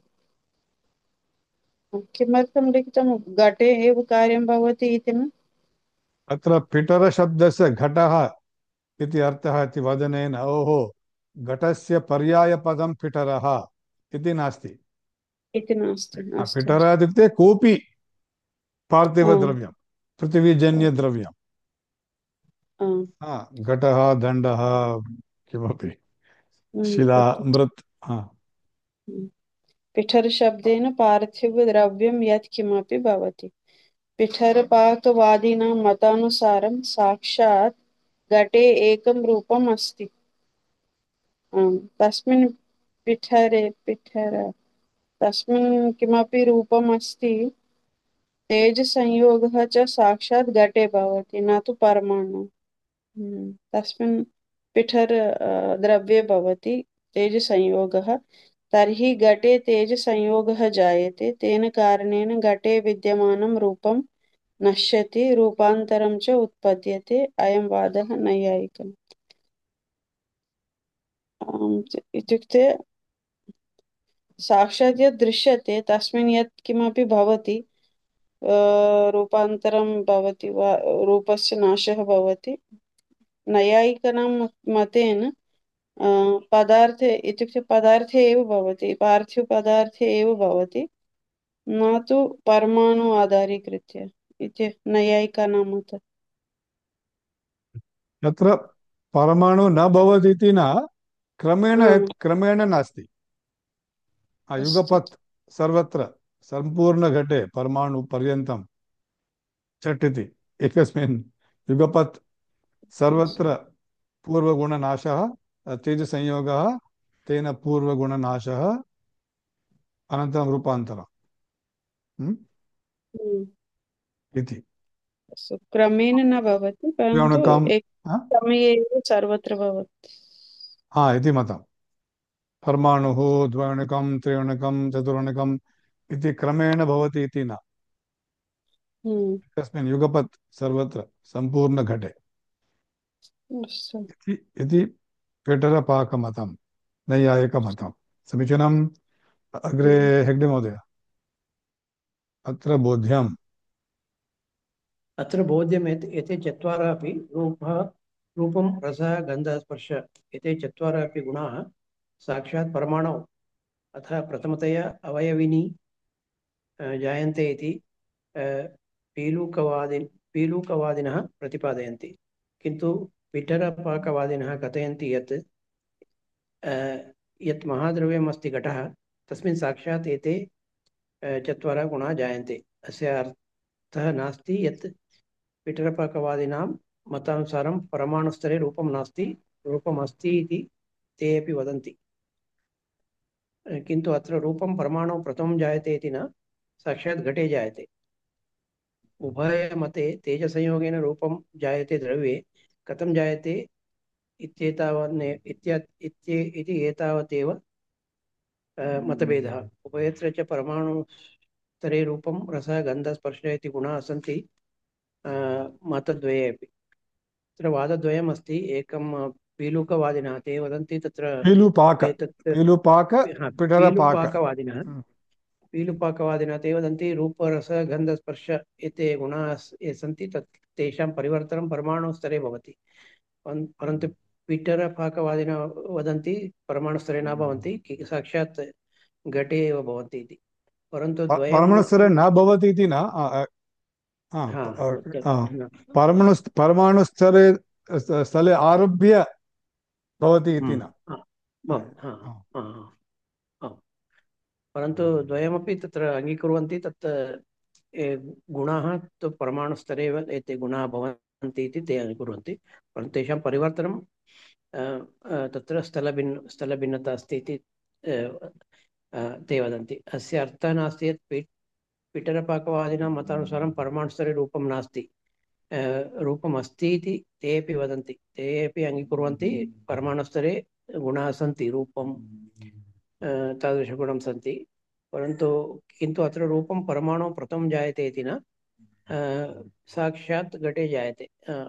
किमर्थं लिखितं घटे एव कार्यं भवति इति न? अत्र पिठरशब्दस्य घटः इति अर्थः इति वदनेन ओहो घटस्य पर्यायपदं पिठरः इति नास्ति। इति नास्ति। अस्तु पिठरः इत्युक्ते कोऽपि आम्, पार्थिवद्रव्यं पृथिवीजन्यद्रव्यं आम्, घटः दण्डः किमपि शिला तत्तु। मृत् पिठरशब्देन पार्थिवद्रव्यं यत् किमपि भवति। पिठरपाकवादिनां मतानुसारं साक्षात् घटे एकं रूपम् अस्ति। तस्मिन् पिठर तस्मिन् किमपि रूपम् अस्ति। तेजसंयोगः च साक्षात् घटे भवति, न तु परमाणु। तस्मिन् पिठर द्रव्ये भवति तेजसंयोगः। तर्हि घटे तेजसंयोगः जायते, तेन कारणेन घटे विद्यमानं रूपं नश्यति, रूपान्तरं च उत्पद्यते। अयं वादः नैयायिकम्। इत्युक्ते साक्षात् यत् दृश्यते तस्मिन् यत् किमपि भवति, रूपान्तरं भवति वा रूपस्य नाशः भवति। नैयायिकानां मतेन पदार्थे इत्युक्ते पदार्थे एव भवति, पार्थिवपदार्थे एव भवति, न तु परमाणु आधारीकृत्य इति नैयायिकानां मतम्। तत्र परमाणु न भवति इति न क्रमेण नास्ति अस्तु। युगपत् सर्वत्र सम्पूर्णघटे परमाणु पर्यन्तं चट् इति एकस्मिन् युगपत् सर्वत्र पूर्वगुणनाशः तेजसंयोगः तेन पूर्वगुणनाशः अनन्तरं रूपान्तरम् इति क्रमेण न भवति, परन्तु द्व्यणुकं एक समये एव सर्वत्र भवति। इति मतं परमाणुः द्व्यणुकं त्रिणुकं चतुर्णुकम् इति क्रमेण भवति इति न एकस्मिन् युगपत् सर्वत्र सम्पूर्णघटे अस्तु। इति पिठरपाकमतं नैयायिकमतं समीचीनम् अग्रे हेग्डे महोदय अत्र बोध्यम् अत्र बोध्यम् एते चत्वारः अपि रूपं रसः गन्धः स्पर्श एते चत्वारः अपि गुणाः साक्षात् परमाणौ अतः प्रथमतया अवयविनी जायन्ते इति पीलूकवादिनः प्रतिपादयन्ति। किन्तु पिठरपाकवादिनः कथयन्ति यत् महाद्रव्यम् अस्ति घटः तस्मिन् साक्षात् एते चत्वारः गुणाः जायन्ते। अस्य अर्थः नास्ति यत् पिठरपाकवादिनां मतानुसारं परमाणुस्तरे रूपं नास्ति, रूपम् अस्ति इति ते अपि वदन्ति। किन्तु अत्र रूपं परमाणु प्रथमं जायते इति न, साक्षात् घटे जायते। उभयमते तेजसंयोगेन रूपं जायते द्रव्ये, कथं जायते इति एतावदेव मतभेदः। उभयत्र च परमाणुस्तरे रूपं रसः गन्धः स्पर्शः इति गुणाः सन्ति मतद्वये अपि। तत्र वादद्वयम् अस्ति। एकं पीलुकवादिनः ते वदन्ति तत्र पीलुपाक एतत् पीलुपाक हा, पिटरपाक। पीलुपाकवादिनः पीलुपाकवादिनः ते वदन्ति रूपरसगन्धस्पर्श एते गुणाः ये सन्ति तेषां परिवर्तनं परमाणुस्तरे भवति। परन्तु पिटरपाकवादिनः वदन्ति परमाणुस्तरे न भवन्ति, साक्षात् घटे एव भवन्ति इति। परन्तु द्वयम् परमाणुस्तरे अपि न भवति इति न परमाणुस्तरे स्थले आरभ्य भवति इति न। परन्तु द्वयमपि तत्र अङ्गीकुर्वन्ति तत् गुणाः तु परमाणुस्तरे एव एते गुणाः भवन्ति इति ते अङ्गीकुर्वन्ति। परन्तु तेषां परिवर्तनं तत्र स्थलभिन्नता अस्ति इति ते वदन्ति। अस्य अर्थः नास्ति यत् पिटरपाकवादिनां मतानुसारं परमाणुस्तरे रूपं नास्ति, रूपम् अस्ति इति ते अपि वदन्ति। ते अपि अङ्गीकुर्वन्ति परमाणुस्तरे गुणाः सन्ति, रूपं तादृशगुणं सन्ति। परन्तु किन्तु अत्र रूपं परमाणु प्रथमं जायते इति न, साक्षात् घटे जायते।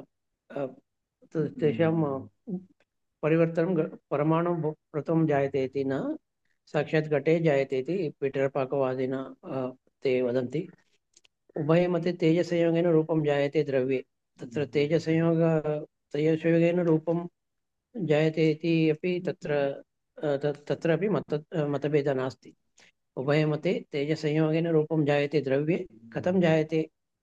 तेषां परिवर्तनं परमाणु प्रथमं जायते इति न, साक्षात् घटे जायते इति पिटरपाकवादिनः ते वदन्ति। उभयमते तेजसंयोगेन रूपं जायते द्रव्ये। तत्र तेजसंयोगेन रूपं जायते इति अपि तत्रापि मतभेदः नास्ति। उभयमते तेजसंयोगेन रूपं जायते द्रव्ये, कथं जायते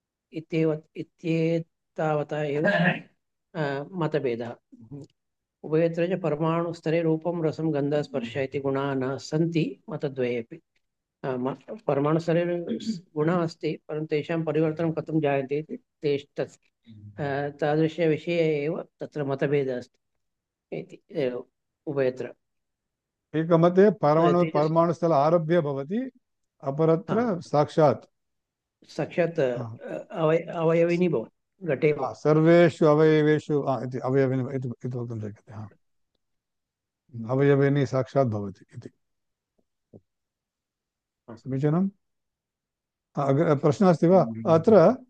इत्येतावता एव मतभेदः। उभयत्र च परमाणुस्तरे रूपं रसं गन्धः स्पर्श इति गुणाः न सन्ति मतद्वयेपि। परमाणुस्तरे गुणः अस्ति, परन्तु तेषां परिवर्तनं कथं जायते इति तादृशविषये एव तत्र मतभेदः अस्ति इति उभयत्र। एकमते परमाणुस्थल आरभ्य भवति, अपरत्र साक्षात् अवयविनी भवति घटे। सर्वेषु अवयवेषु इति अवयविनी इति वक्तुं शक्यते। अवयविनी साक्षात् भवति इति। समीचीनम्। प्रश्नः अस्ति वा अत्र?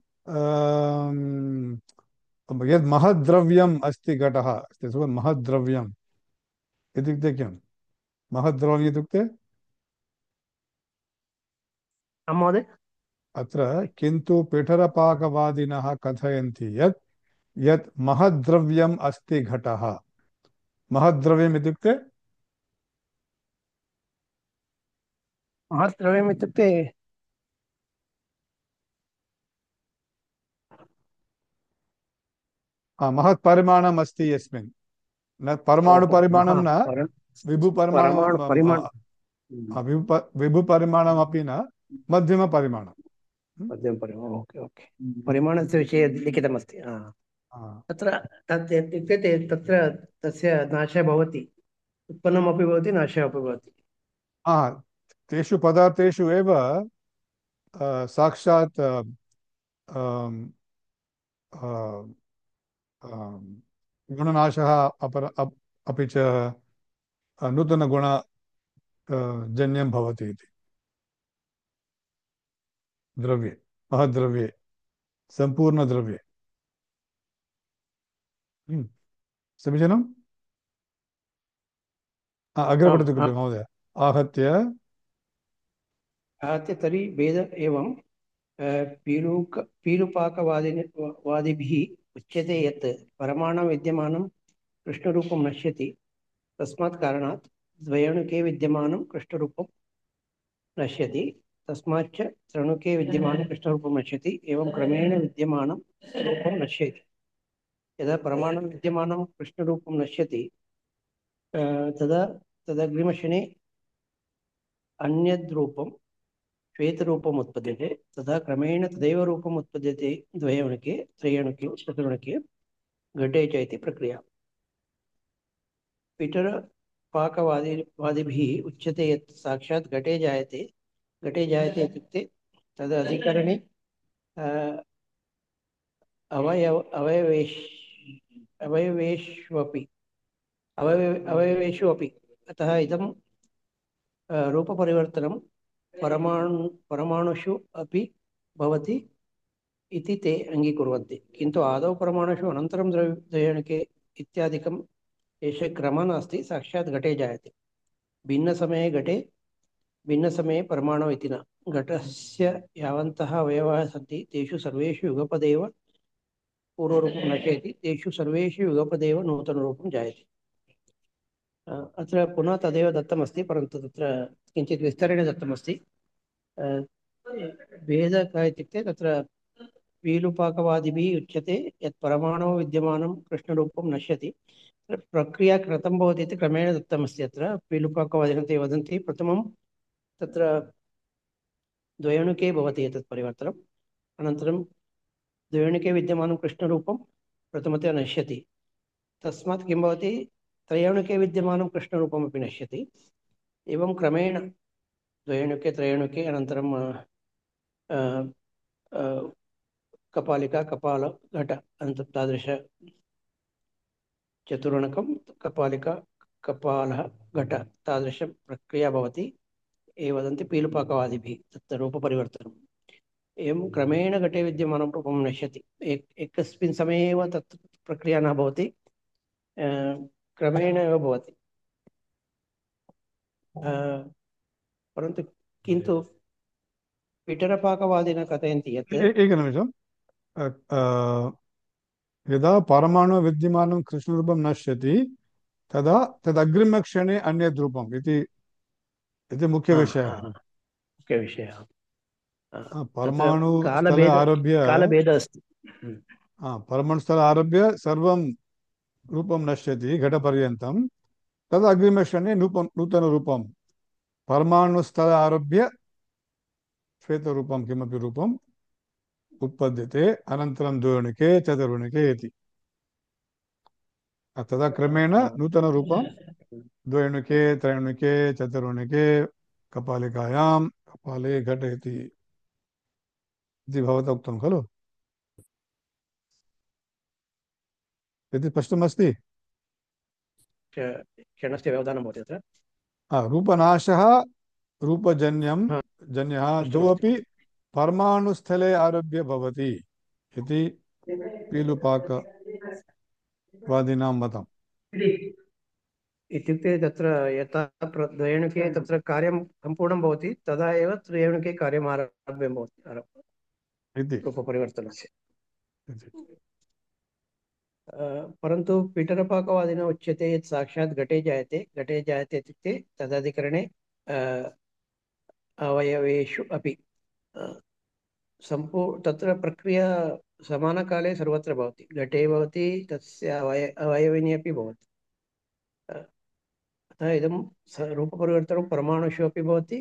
यद् महद्द्रव्यम् अस्ति घटः अस्ति, महद्द्रव्यम् इत्युक्ते किं? महद्द्रव्यम् इत्युक्ते महोदय अत्र किन्तु पिठरपाकवादिनः कथयन्ति यत् महद्द्रव्यम् अस्ति घटः। महद्द्रव्यम् इत्युक्ते महद्द्रव्यम् इत्युक्ते महत्परिमाणम् अस्ति यस्मिन्, न परमाणुपरिमाणं न, विभुपरिमाणमपि न, मध्यमपरिमाणं। ओके ओके, परिमाणस्य विषये लिखितमस्ति। तत्र इत्युक्ते तत्र तस्य नाशः भवति, उत्पन्नमपि भवति, नाशः अपि भवति। तेषु पदार्थेषु एव साक्षात् गुणनाशः अपि च नूतनगुण जन्यं भवति इति। द्रव्ये, महद्द्रव्ये, सम्पूर्णद्रव्ये। समीचीनम्। अग्रे पठतु कृपया महोदय। आहत्य तर्हि भेद एवं पीलुपाकवादिभिः उच्यते यत् परमाणु विद्यमानं कृष्णरूपं नश्यति, तस्मात् कारणात् द्वयणुके विद्यमानं कृष्णरूपं नश्यति, तस्माच्च त्रणुके विद्यमानं कृष्णरूपं नश्यति, एवं क्रमेण विद्यमानं रूपं नश्यति। यदा परमाणु विद्यमानं कृष्णरूपं नश्यति तदग्रिमक्षणे अन्यद्रूपं श्वेतरूपम् उत्पद्यते, तदा क्रमेण तदेव रूपम् उत्पद्यते द्वयणुके, त्रयणुके, चतुर्णुके, घटे च इति प्रक्रिया। पिटरपाकवादिभिः उच्यते यत् साक्षात् घटे जायते इत्युक्ते तदधिकरणे अवयवेषु अपि। अतः इदं रूपपरिवर्तनं परमाणुषु अपि भवति इति ते अङ्गीकुर्वन्ति। किन्तु आदौ परमाणुषु अनन्तरं द्वयणुके इत्यादिकं एषः क्रमः नास्ति, साक्षात् घटे जायते। भिन्नसमये घटे भिन्नसमये परमाणु इति न। घटस्य यावन्तः अवयवाः सन्ति तेषु सर्वेषु युगपदेव पूर्वरूपं नश्यति, तेषु सर्वेषु युगपदेव नूतनरूपं जायते। अत्र पुनः तदेव दत्तमस्ति, परन्तु तत्र किञ्चित् विस्तरेण दत्तमस्ति। भेदः कः इत्युक्ते तत्र पीलुपाकवादिभिः उच्यते यत् परमाणौ विद्यमानं कृष्णरूपं नश्यति। प्रक्रिया कथं भवति इति क्रमेण दत्तमस्ति। अत्र पीलुपाकवादिनः ते वदन्ति प्रथमं तत्र द्वयणुके भवति एतत् परिवर्तनम्, अनन्तरं द्वयणुके विद्यमानं कृष्णरूपं प्रथमतया नश्यति। तस्मात् किं भवति, त्रयणुके विद्यमानं कृष्णरूपमपि नश्यति। एवं क्रमेण द्वयणुके त्रयणुके अनन्तरं कपालिका कपाल घट अनन्तरं तादृश चतुर्णकं कपालिका कपालः घट तादृश प्रक्रिया भवति। ये वदन्ति पीलुपाकवादिभिः तत् रूपपरिवर्तनम्। एवं क्रमेण घटे विद्यमानं रूपं नश्यति। एकस्मिन् समये एव तत् प्रक्रिया न भवति, क्रमेण एव भवति। परन्तु किन्तु पिटरपाकवादिनः कथयन्ति यत् एकनिमिषम्। यदा परमाणु विद्यमानं कृष्णरूपं नश्यति तदा तदग्रिमक्षणे अन्यद् रूपम् इति मुख्यविषयः। मुख्यविषयः तत्र परमाणुस्थले आरभ्य कालभेदः अस्ति। परमाणुस्थले आरभ्य सर्वं रूपं नश्यति घटपर्यन्तं, तदा अग्रिमक्षणे नूतनरूपं परमाणुस्थले आरभ्य श्वेतरूपं किमपि रूपम् उत्पद्यते, अनन्तरं द्विगुणिके चतुर्गुणिके इति। तदा क्रमेण नूतनरूपं द्वयणुके त्रयणुके चतुर्गुणिके कपालिकायां कपाले घट इति भवता उक्तं खलु? इति स्पष्टमस्ति? क्षणस्य व्यवधानं भवति अत्र। रूपनाशः रूपजन्यं जन्यः द्वौ अपि परमाणुस्थले आरभ्य भवति इति पीलुपाकवादिनां मतम्। इत्युक्ते तत्र यथा द्वयणुके तत्र कार्यं सम्पूर्णं भवति तदा एव त्रयणुके कार्यम् आरब्धं भवति इति रूपपरिवर्तनस्य। परन्तु पिटरपाकवादिना उच्यते यत् साक्षात् घटे जायते। घटे जायते इत्युक्ते तदधिकरणे अवयवेषु अपि तत्र प्रक्रिया समानकाले सर्वत्र भवति। घटे भवति, तस्य अवयविनी अपि भवति। अतः इदं रूपपरिवर्तनं परमाणुषु अपि भवति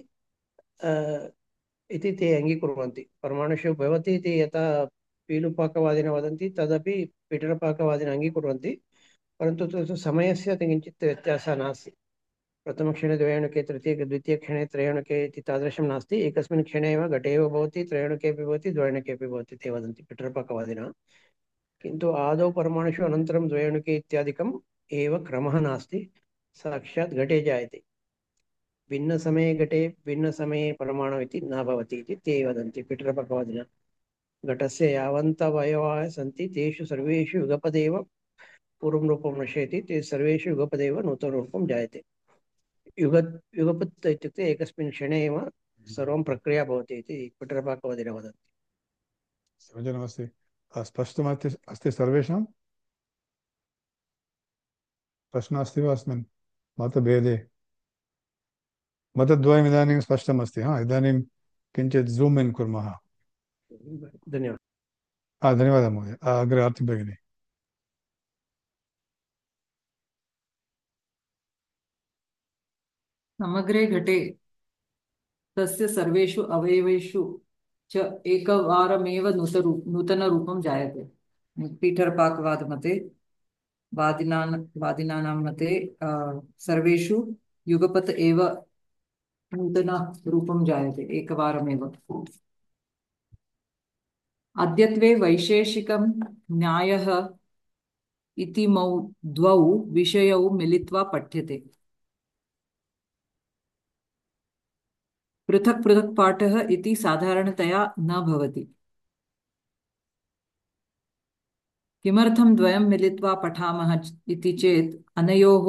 इति ते अङ्गीकुर्वन्ति। परमाणुषु भवति इति यथा पीलुपाकवादिनः वदन्ति तदपि पिटरपाकवादिनः अङ्गीकुर्वन्ति, परन्तु तत्र समयस्य किञ्चित् व्यत्यासः नास्ति। प्रथमक्षणे द्वयणुके द्वितीयक्षणे त्रयणुके इति तादृशं नास्ति। एकस्मिन् क्षणे एव घटे एव भवति, त्रयणुके अपि भवति, द्वयणुके अपि भवति ते वदन्ति पिटरपाकवादिनः। किन्तु आदौ परमाणुषु अनन्तरं द्वयणुके इत्यादिकम् एव क्रमः नास्ति, साक्षात् घटे जायते। भिन्नसमये घटे भिन्नसमये परमाणु इति न भवति इति ते वदन्ति पिटरपाकवादिनः। घटस्य यावन्तवयवाः सन्ति तेषु सर्वेषु युगपदेव पूर्वं रूपं नश्यति, ते सर्वेषु युगपदेव नूतनरूपं जायते। युगपत् इत्युक्ते एकस्मिन् क्षणे एव सर्वं प्रक्रिया भवति इति पिटरपाकवादिनः वदन्ति। समीचीनमस्ति। अस्ति सर्वेषां प्रश्नः अस्ति वा अस्मिन् मतभेदे? मतद्वयम् इदानीं स्पष्टमस्ति। इदानीं किञ्चित् ज़ूम् इन् कुर्मः। धन्यवादः। धन्यवादः महोदय। अग्रे आर्ति भगिनी। समग्रे घटे तस्य सर्वेषु अवयवेषु च एकवारमेव नूतनरूपं जायते। पीठरपाकवादमते वादिनानां मते सर्वेषु युगपत् एव नूतनरूपं जायते एकवारमेव। अद्यत्वे वैशेषिकं न्यायः इति द्वौ विषयौ मिलित्वा पठ्यते। पृथक् पृथक् पाठः इति साधारणतया न भवति। किमर्थं द्वयं मिलित्वा पठामः इति चेत् अनयोः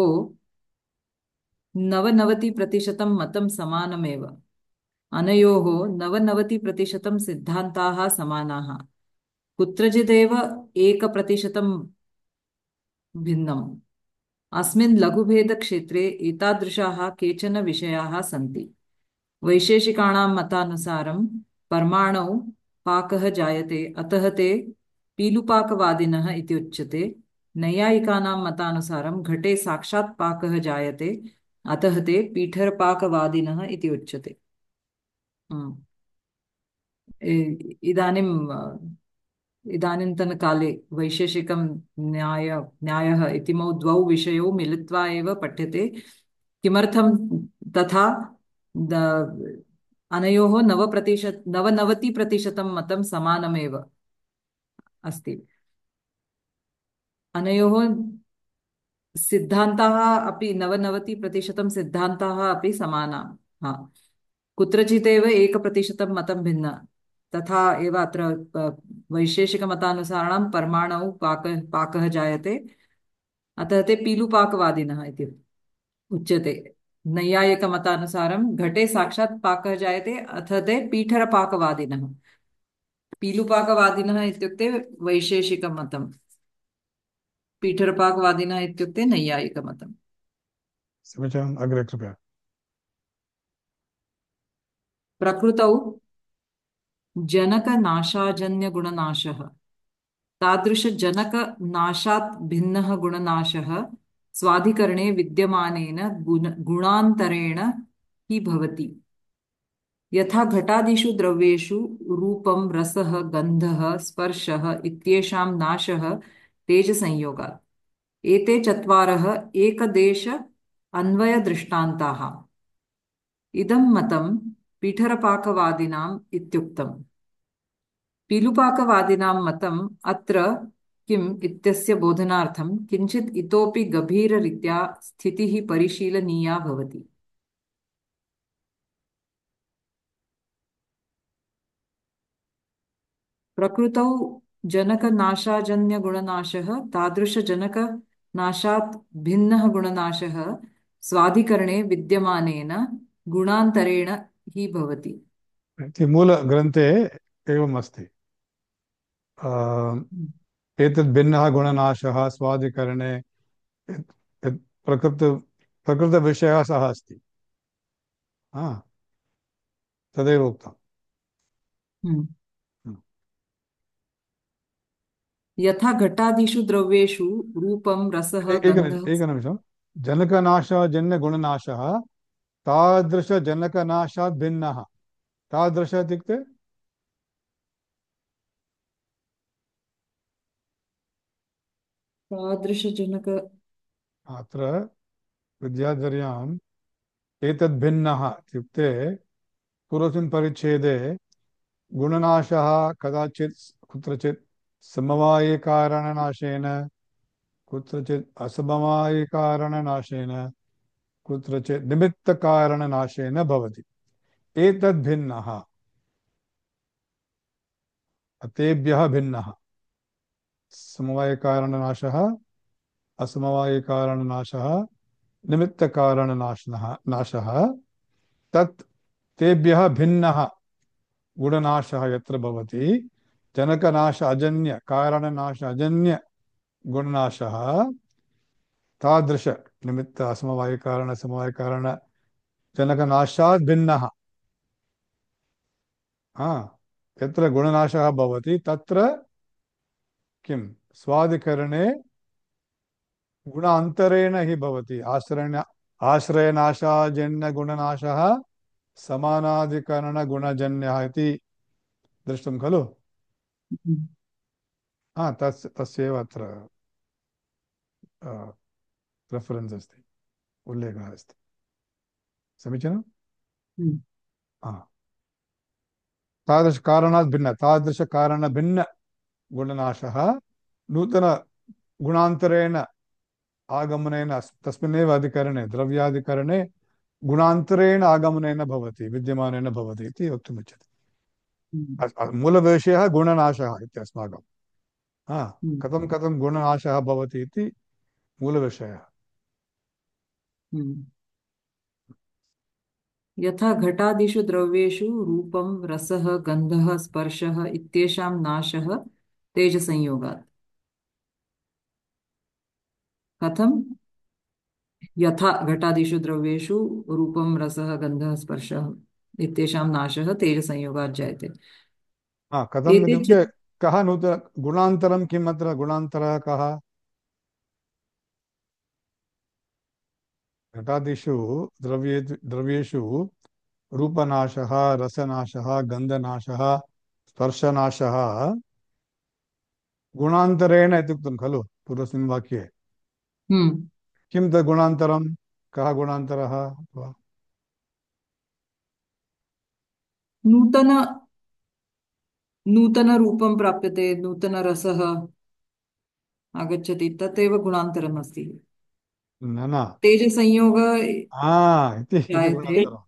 99% मतं समानमेव। अनयोः 99% सिद्धान्ताः समानाः। कुत्रचिदेव 1% भिन्नम्। अस्मिन् लघुभेदक्षेत्रे एतादृशाः केचन विषयाः सन्ति। वैशेषिकाणां मतानुसारं परमाणौ पाकः जायते, अतः ते पीलुपाकवादिनः इति उच्यते। नैयायिकानां मतानुसारं घटे साक्षात् पाकः जायते, अतः ते पीठरपाकवादिनः इति उच्यते। इदानीं इदानीन्तनकाले वैशेषिकं न्यायः इतिमौ द्वौ विषयौ मिलित्वा एव पठ्यते। किमर्थं तथा अनयोः 99% मतं समानमेव अस्ति। अनयोः सिद्धान्ताः अपि 99% सिद्धान्ताः अपि समानाः। कुत्रचिदेव 1% मतं भिन्न। तथा एव अत्र वैशेषिकमतानुसाराणां परमाणौ पाकः जायते, अतः ते पीलुपाकवादिनः इति उच्यते। नैयायिकमतानुसारं घटे साक्षात् पाकः जायते, अतः ते पीठरपाकवादिनः। पीलुपाकवादिनः इत्युक्ते वैशेषिकमतं, पीठरपाकवादिनः इत्युक्ते नैयायिकमतम्। समीचीनम्, अग्रे कृपया। प्रकृतौ जनकनाशाजन्यगुणनाशः। तादृशजनकनाशात् भिन्नः गुणनाशः स्वाधिकरणे विद्यमानेन गुणान्तरेण हि भवति। यथा घटादिषु द्रव्येषु रूपं, रसः, गन्धः, स्पर्शः इत्येषां नाशः तेजसंयोगात्। एते चत्वारः एकदेश अन्वयदृष्टान्ताः। इदं मतं पीठरपाकवादिनाम् इत्युक्तम्। पीलुपाकवादिनां मतम् अत्र किम् इत्यस्य बोधनार्थं किञ्चित् इतोपि गभीररीत्या स्थितिः परिशीलनीया भवति। प्रकृतौ जनकनाशाजन्यगुणनाशः तादृशजनकनाशात् भिन्नः गुणनाशः स्वाधिकरणे विद्यमानेन गुणान्तरेण हि भवति। इति मूलग्रन्थे एवम् अस्ति। एतद् भिन्नः गुणनाशः स्वादिकरणे यत् यत् प्रकृतविषयः सः अस्ति, तदेव उक्तम्। यथा घटादिषु द्रव्येषु रूपं, रसः, गन्धः। एकनिमिषं। जनकनाशजन्यगुणनाशः तादृशजनकनाशात् भिन्नः। तादृश इत्युक्ते तादृशजनक अत्र विद्याधर्याम् एतद् भिन्नः इत्युक्ते पूर्वस्मिन् परिच्छेदे गुणनाशः कदाचित् कुत्रचित् समवायिकारणनाशेन, कुत्रचित् असमवायिकारणनाशेन, कुत्रचित् निमित्तकारणनाशेन भवति। एतद् भिन्नः, तेभ्यः भिन्नः। समवायिकारणनाशः, असमवायिकारणनाशः, नाशः तत् तेभ्यः भिन्नः गुणनाशः यत्र भवति। जनकनाश अजन्य कारणनाश अजन्य गुणनाशः तादृश निमित्त असमवायिकारण समवायिकारण जनकनाशात् भिन्नः। यत्र गुणनाशः भवति तत्र किं स्वादिकरणे गुणान्तरेण हि भवति। आश्रयनाशाजन्यगुणनाशः समानाधिकरणगुणजन्यः इति दृष्टं खलु? तस्यैव अत्र रेफरेन्स् अस्ति, उल्लेखः अस्ति। समीचीनम्। तादृशकारणात् भिन्न, तादृशकारणभिन्नगुणनाशः नूतनगुणान्तरेण आगमनेन तस्मिन्नेव अधिकरणे द्रव्याधिकरणे गुणान्तरेण आगमनेन भवति, विद्यमानेन भवति इति वक्तुमिच्छति। मूलविषयः गुणनाशः इत्यस्माकम्। हा हम्म, कथं कथं गुणनाशः भवति इति मूलविषयः। हम्म। यथा घटादिषु द्रव्येषु रूपं रसः गन्धः स्पर्शः इत्येषां नाशः तेजसंयोगात्। कथं? यथा घटादिषु द्रव्येषु रूपं रसः गन्धः स्पर्शः इत्येषां नाशः तेजसंयोगात् जायते। हा कथम् एते च इत्युक्ते कः नूतन गुणान्तरं किम् अत्र गुणान्तरः कः? घटादिषु द्रव्येषु रूपनाशः रसनाशः गन्धनाशः स्पर्शनाशः गुणान्तरेण इत्युक्तं खलु पूर्वस्मिन् वाक्ये। हम्म, किं तद् गुणान्तरं? कः गुणान्तरः? नूतन नूतनरूपं प्राप्यते, नूतनरसः आगच्छति, तदेव गुणान्तरम् अस्ति। न न तेजसंयोग इति जायते। गुणान्तरम्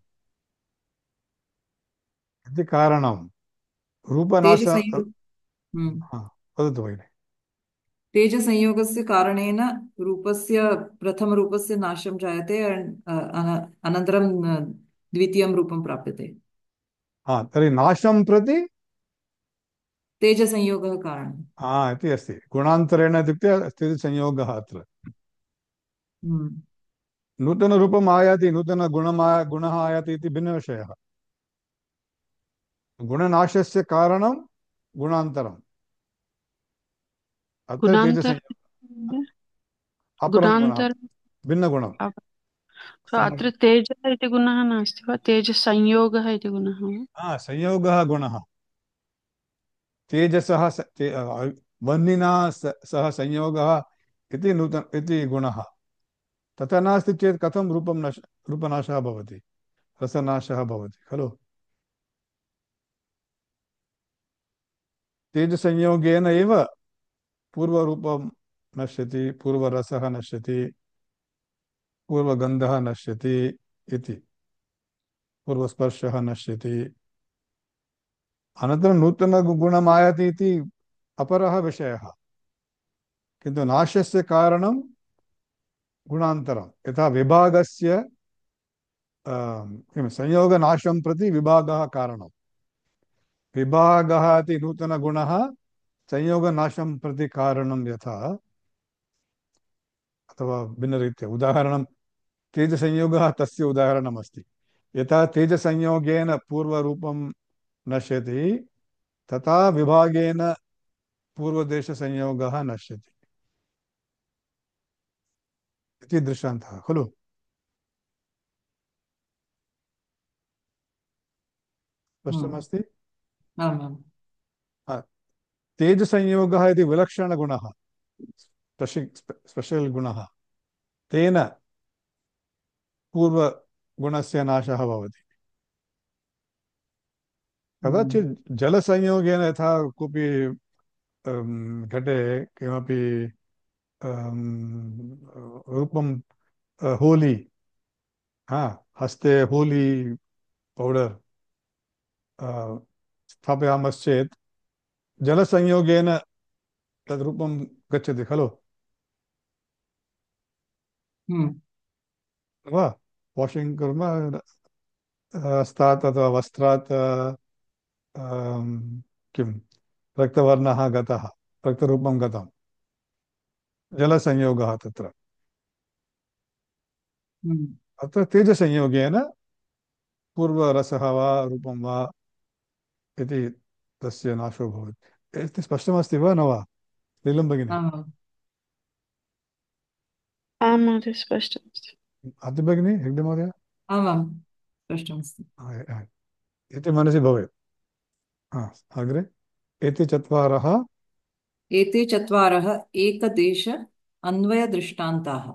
इति कारणं रूपनाश तेजसंयोग हम्म, हा, वदतु भगिनि। तेजसंयोगस्य कारणेन रूपस्य प्रथमरूपस्य नाशं जायते, अनन्तरं द्वितीयं रूपं प्राप्यते। हा तर्हि नाशं प्रति तेजसंयोगः कारणम्। इति अस्ति गुणान्तरेण इत्युक्ते अस्ति संयोगः अत्र। हम्म, नूतनरूपम् आयाति गुणः आयाति इति भिन्नविषयः। गुणनाशस्य कारणं गुणान्तरम्। अत्र गुणान्तर तेजसंयोगः अपरं गुणः गुणान्तर भिन्नगुणं अत्र तेजः इति गुणः नास्ति वा? तेजसंयोगः इति गुणः वा? संयोगः गुणः तेजसः वह्निना सह संयोगः इति इति गुणः। तथा नास्ति चेत् कथं रूपनाशः भवति रसनाशः भवति खलु। तेजसंयोगेन एव पूर्वरूपं नश्यति पूर्वरसः नश्यति पूर्वगन्धः नश्यति इति पूर्वस्पर्शः नश्यति अनन्तरं नूतनगुणम् आयाति इति अपरः विषयः। किन्तु नाशस्य कारणं गुणान्तरं यथा विभागस्य किं संयोगनाशं प्रति विभागः कारणं विभागः इति नूतनगुणः संयोगनाशं प्रति कारणं यथा अथवा भिन्नरीत्या उदाहरणं तेजसंयोगः तस्य उदाहरणमस्ति। यथा तेजसंयोगेन पूर्वरूपं नश्यति तथा विभागेन पूर्वदेशसंयोगः नश्यति इति दृष्टान्तः खलु। हम्म, स्पष्टमस्ति? आम् आम्। हा, तेजसंयोगः इति विलक्षणगुणः स्पेशल् गुणः तेन पूर्वगुणस्य नाशः भवति। हम्म, कदाचित् जलसंयोगेन यथा कोऽपि घटे किमपि रूपं होली हा हस्ते होली पौडर् स्थापयामश्चेत् जलसंयोगेन तद् रूपं गच्छति खलु हम्म, वा वाशिङ्ग् कुर्मः हस्तात् अथवा वस्त्रात् किं रक्तवर्णः गतः रक्तरूपं गतं जलसंयोगः तत्र हम्म, अत्र तेजसंयोगेन पूर्वरसः वा रूपं वा इति तस्य नाशो भवति। इति स्पष्टमस्ति वा न वा नीलं भगिनि? आम् आम्। आं महोदय स्पष्टमस्ति। अति भगिनि हेग्डे महोदय आमां स्पष्टमस्ति। इति मनसि भवेत्। अग्रे एते चत्वारः एते चत्वारः एकदेश अन्वयदृष्टान्ताः।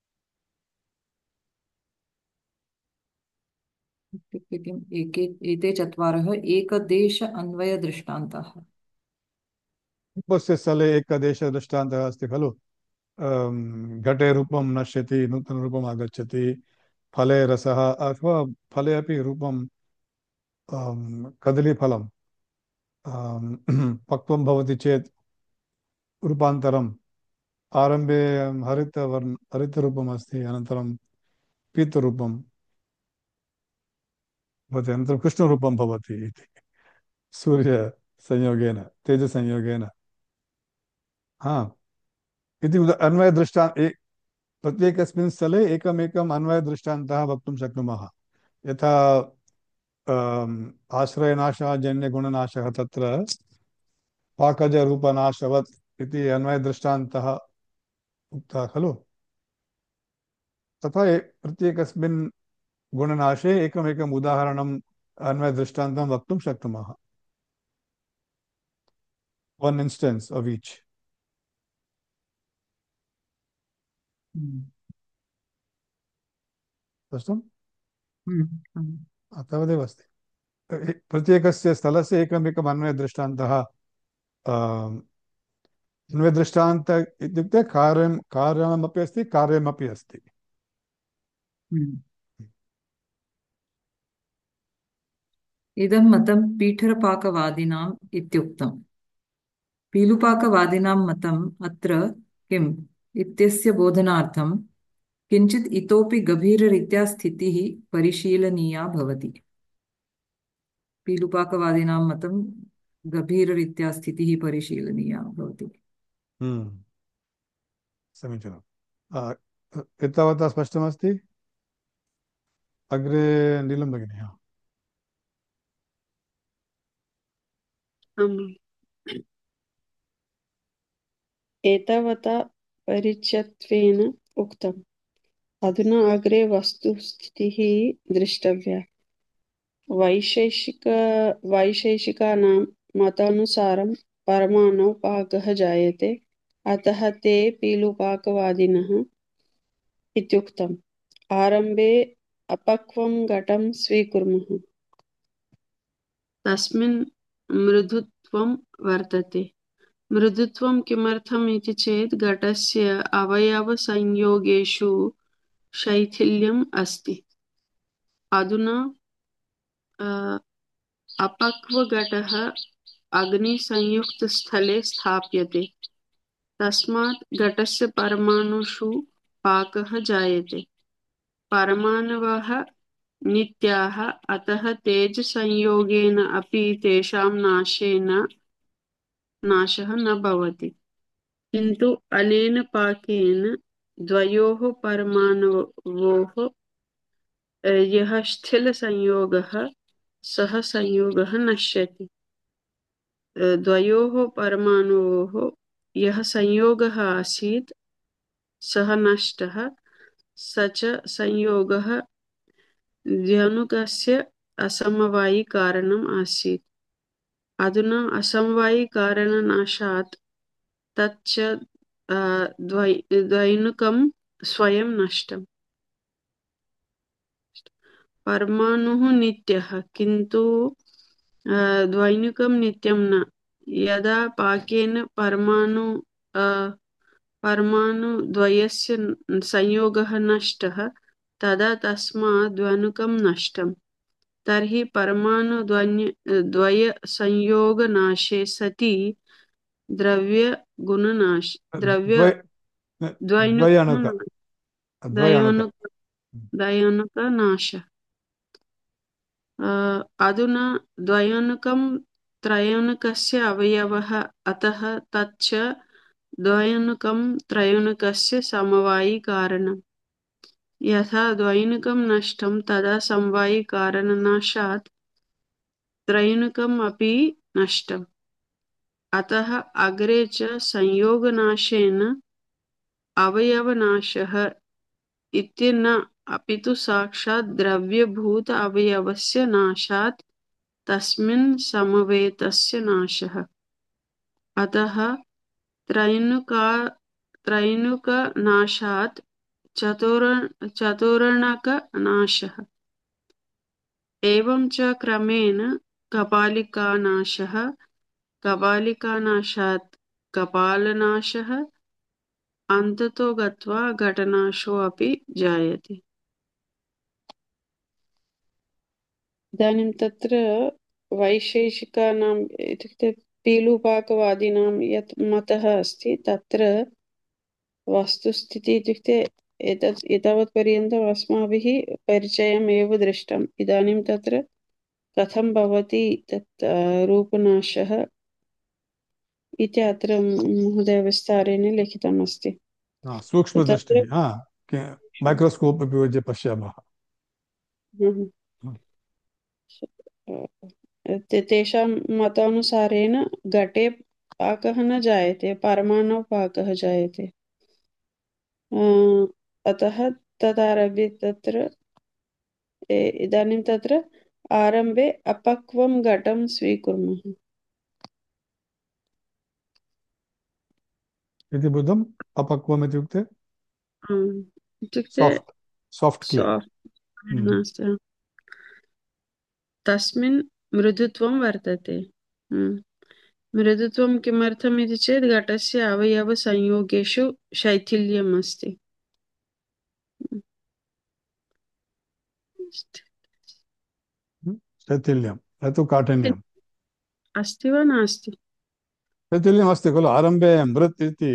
इत्युक्ते किम्? एते चत्वारः एकदेश अन्वयदृष्टान्ताः। रूपस्य स्थले एकदेशदृष्टान्तः अस्ति खलु। घटे रूपं नश्यति नूतनरूपम् आगच्छति फले रसः अथवा फले अपि रूपं कदलीफलं पक्वं भवति चेत् रूपान्तरम् आरम्भे हरितरूपम् अस्ति, अनन्तरं पीतरूपं भवति, अनन्तरं कृष्णरूपं भवति इति सूर्यसंयोगेन तेजसंयोगेन। हा, इति अन्वयदृष्टा प्रत्येकस्मिन् स्थले एकमेकम् अन्वयदृष्टान्तः वक्तुं शक्नुमः। यथा आश्रयनाशः जन्यगुणनाशः तत्र पाकजरूपनाशवत् इति अन्वयदृष्टान्तः उक्तः खलु। तथा प्रत्येकस्मिन् गुणनाशे एकमेकम् उदाहरणम् अन्वयदृष्टान्तं वक्तुं शक्नुमः। One instance of each. स्पष्टम्? तावदेव अस्ति। प्रत्येकस्य स्थलस्य एकमेकम् अन्वयदृष्टान्तः। अन्वयदृष्टान्त इत्युक्ते कार्यमपि अस्ति, कार्यमपि अस्ति। इदं मतं पीठरपाकवादिनाम् इत्युक्तम्। पीलुपाकवादिनां मतम् अत्र किम् इत्यस्य बोधनार्थं किञ्चित् इतोपि गभीररीत्या स्थितिः परिशीलनीया भवति। पीलुपाकवादिनां मतं गभीररीत्या स्थितिः परिशीलनीया भवति। समीचीनम्। एतावता स्पष्टमस्ति? अग्रे नीलं भगिनी। एतावता परिचयत्वेन उक्तम्। अधुना अग्रे वस्तुस्थितिः द्रष्टव्या। वैशेषिकानां मतानुसारं परमाणौ पाकः जायते, अतः ते पीलुपाकवादिनः इत्युक्तम्। आरम्भे अपक्वं घटं स्वीकुर्मः, तस्मिन् मृदुत्वं वर्तते। मृदुत्वं किमर्थम् इति चेत् घटस्य अवयवसंयोगेषु शैथिल्यम् अस्ति। अधुना अपक्वघटः अग्निसंयुक्तस्थले स्थाप्यते, तस्मात् घटस्य परमाणुषु पाकः जायते। परमाणवः नित्याः, अतः तेजसंयोगेन अपि तेषां नाशः न भवति। किन्तु अनेन पाकेन द्वयोः परमाणवोः यः स्थिलसंयोगः सः संयोगः नश्यति। द्वयोः परमाणोः यः संयोगः आसीत् सः नष्टः, स च संयोगः द्व्यणुकस्य असमवायिकारणम् आसीत्। अधुना असमवायिकारणनाशात् तच्च द्वैणुकं स्वयं नष्टम्। परमाणुः नित्यः, किन्तु द्वैणुकं नित्यं न। यदा पाकेन परमाणुद्वयस्य संयोगः नष्टः, तदा तस्मात् द्वैणुकं नष्टम्। तर्हि परमाणुद्वयसंयोगनाशे सति द्वैणुकनाशः। अधुना द्वैणुकं त्रैणुकस्य अवयवः, अतः तच्च द्वैणुकं त्रैणुकस्य समवायिकारणम्। यथा द्वैणुकं नष्टं तदा समवायिकारणनाशात् त्रैणुकम् अपि नष्टम्। अतः अग्रे च संयोगनाशेन अवयवनाशः इति न, अपितु साक्षात् द्रव्यभूत अवयवस्य नाशात् तस्मिन् समवेतस्य नाशः। अतः त्रैणुकनाशात् चतुर्णकनाशः। एवं च क्रमेण कपालिकानाशः, कपालिकानाशात् कपालनाशः, अन्ततो गत्वा घटनाशो अपि जायते। इदानीं तत्र वैशेषिकानाम् इत्युक्ते पीलुपाकवादिनां यत् मतः अस्ति तत्र वस्तुस्थितिः इत्युक्ते एतावत्पर्यन्तम् अस्माभिः परिचयम् एव दृष्टम्। इदानीं तत्र कथं भवति तत् रूपनाशः इति अत्र महोदय विस्तारेण लिखितम् अस्ति। तत्र सूक्ष्मदृष्टिः मैक्रोस्कोप् उपयुज्य पश्यामः। तेषां मतानुसारेण घटे पाकः न जायते, परमाणु पाकः जायते। अतः तदारभ्य तत्र इदानीं तत्र आरम्भे अपक्वं घटं स्वीकुर्मः। इति बुद्धम्। अपक्वम् इत्युक्ते इत्युक्ते साफ्ट् की। नास्ति, तस्मिन् मृदुत्वं वर्तते। मृदुत्वं किमर्थम् इति चेत् घटस्य अवयवसंयोगेषु शैथिल्यम् अस्ति। शैथिल्यं न तु काठिन्यम्। अस्ति वा नास्ति? शैथिल्यम् अस्ति खलु। आरम्भे मृत् इति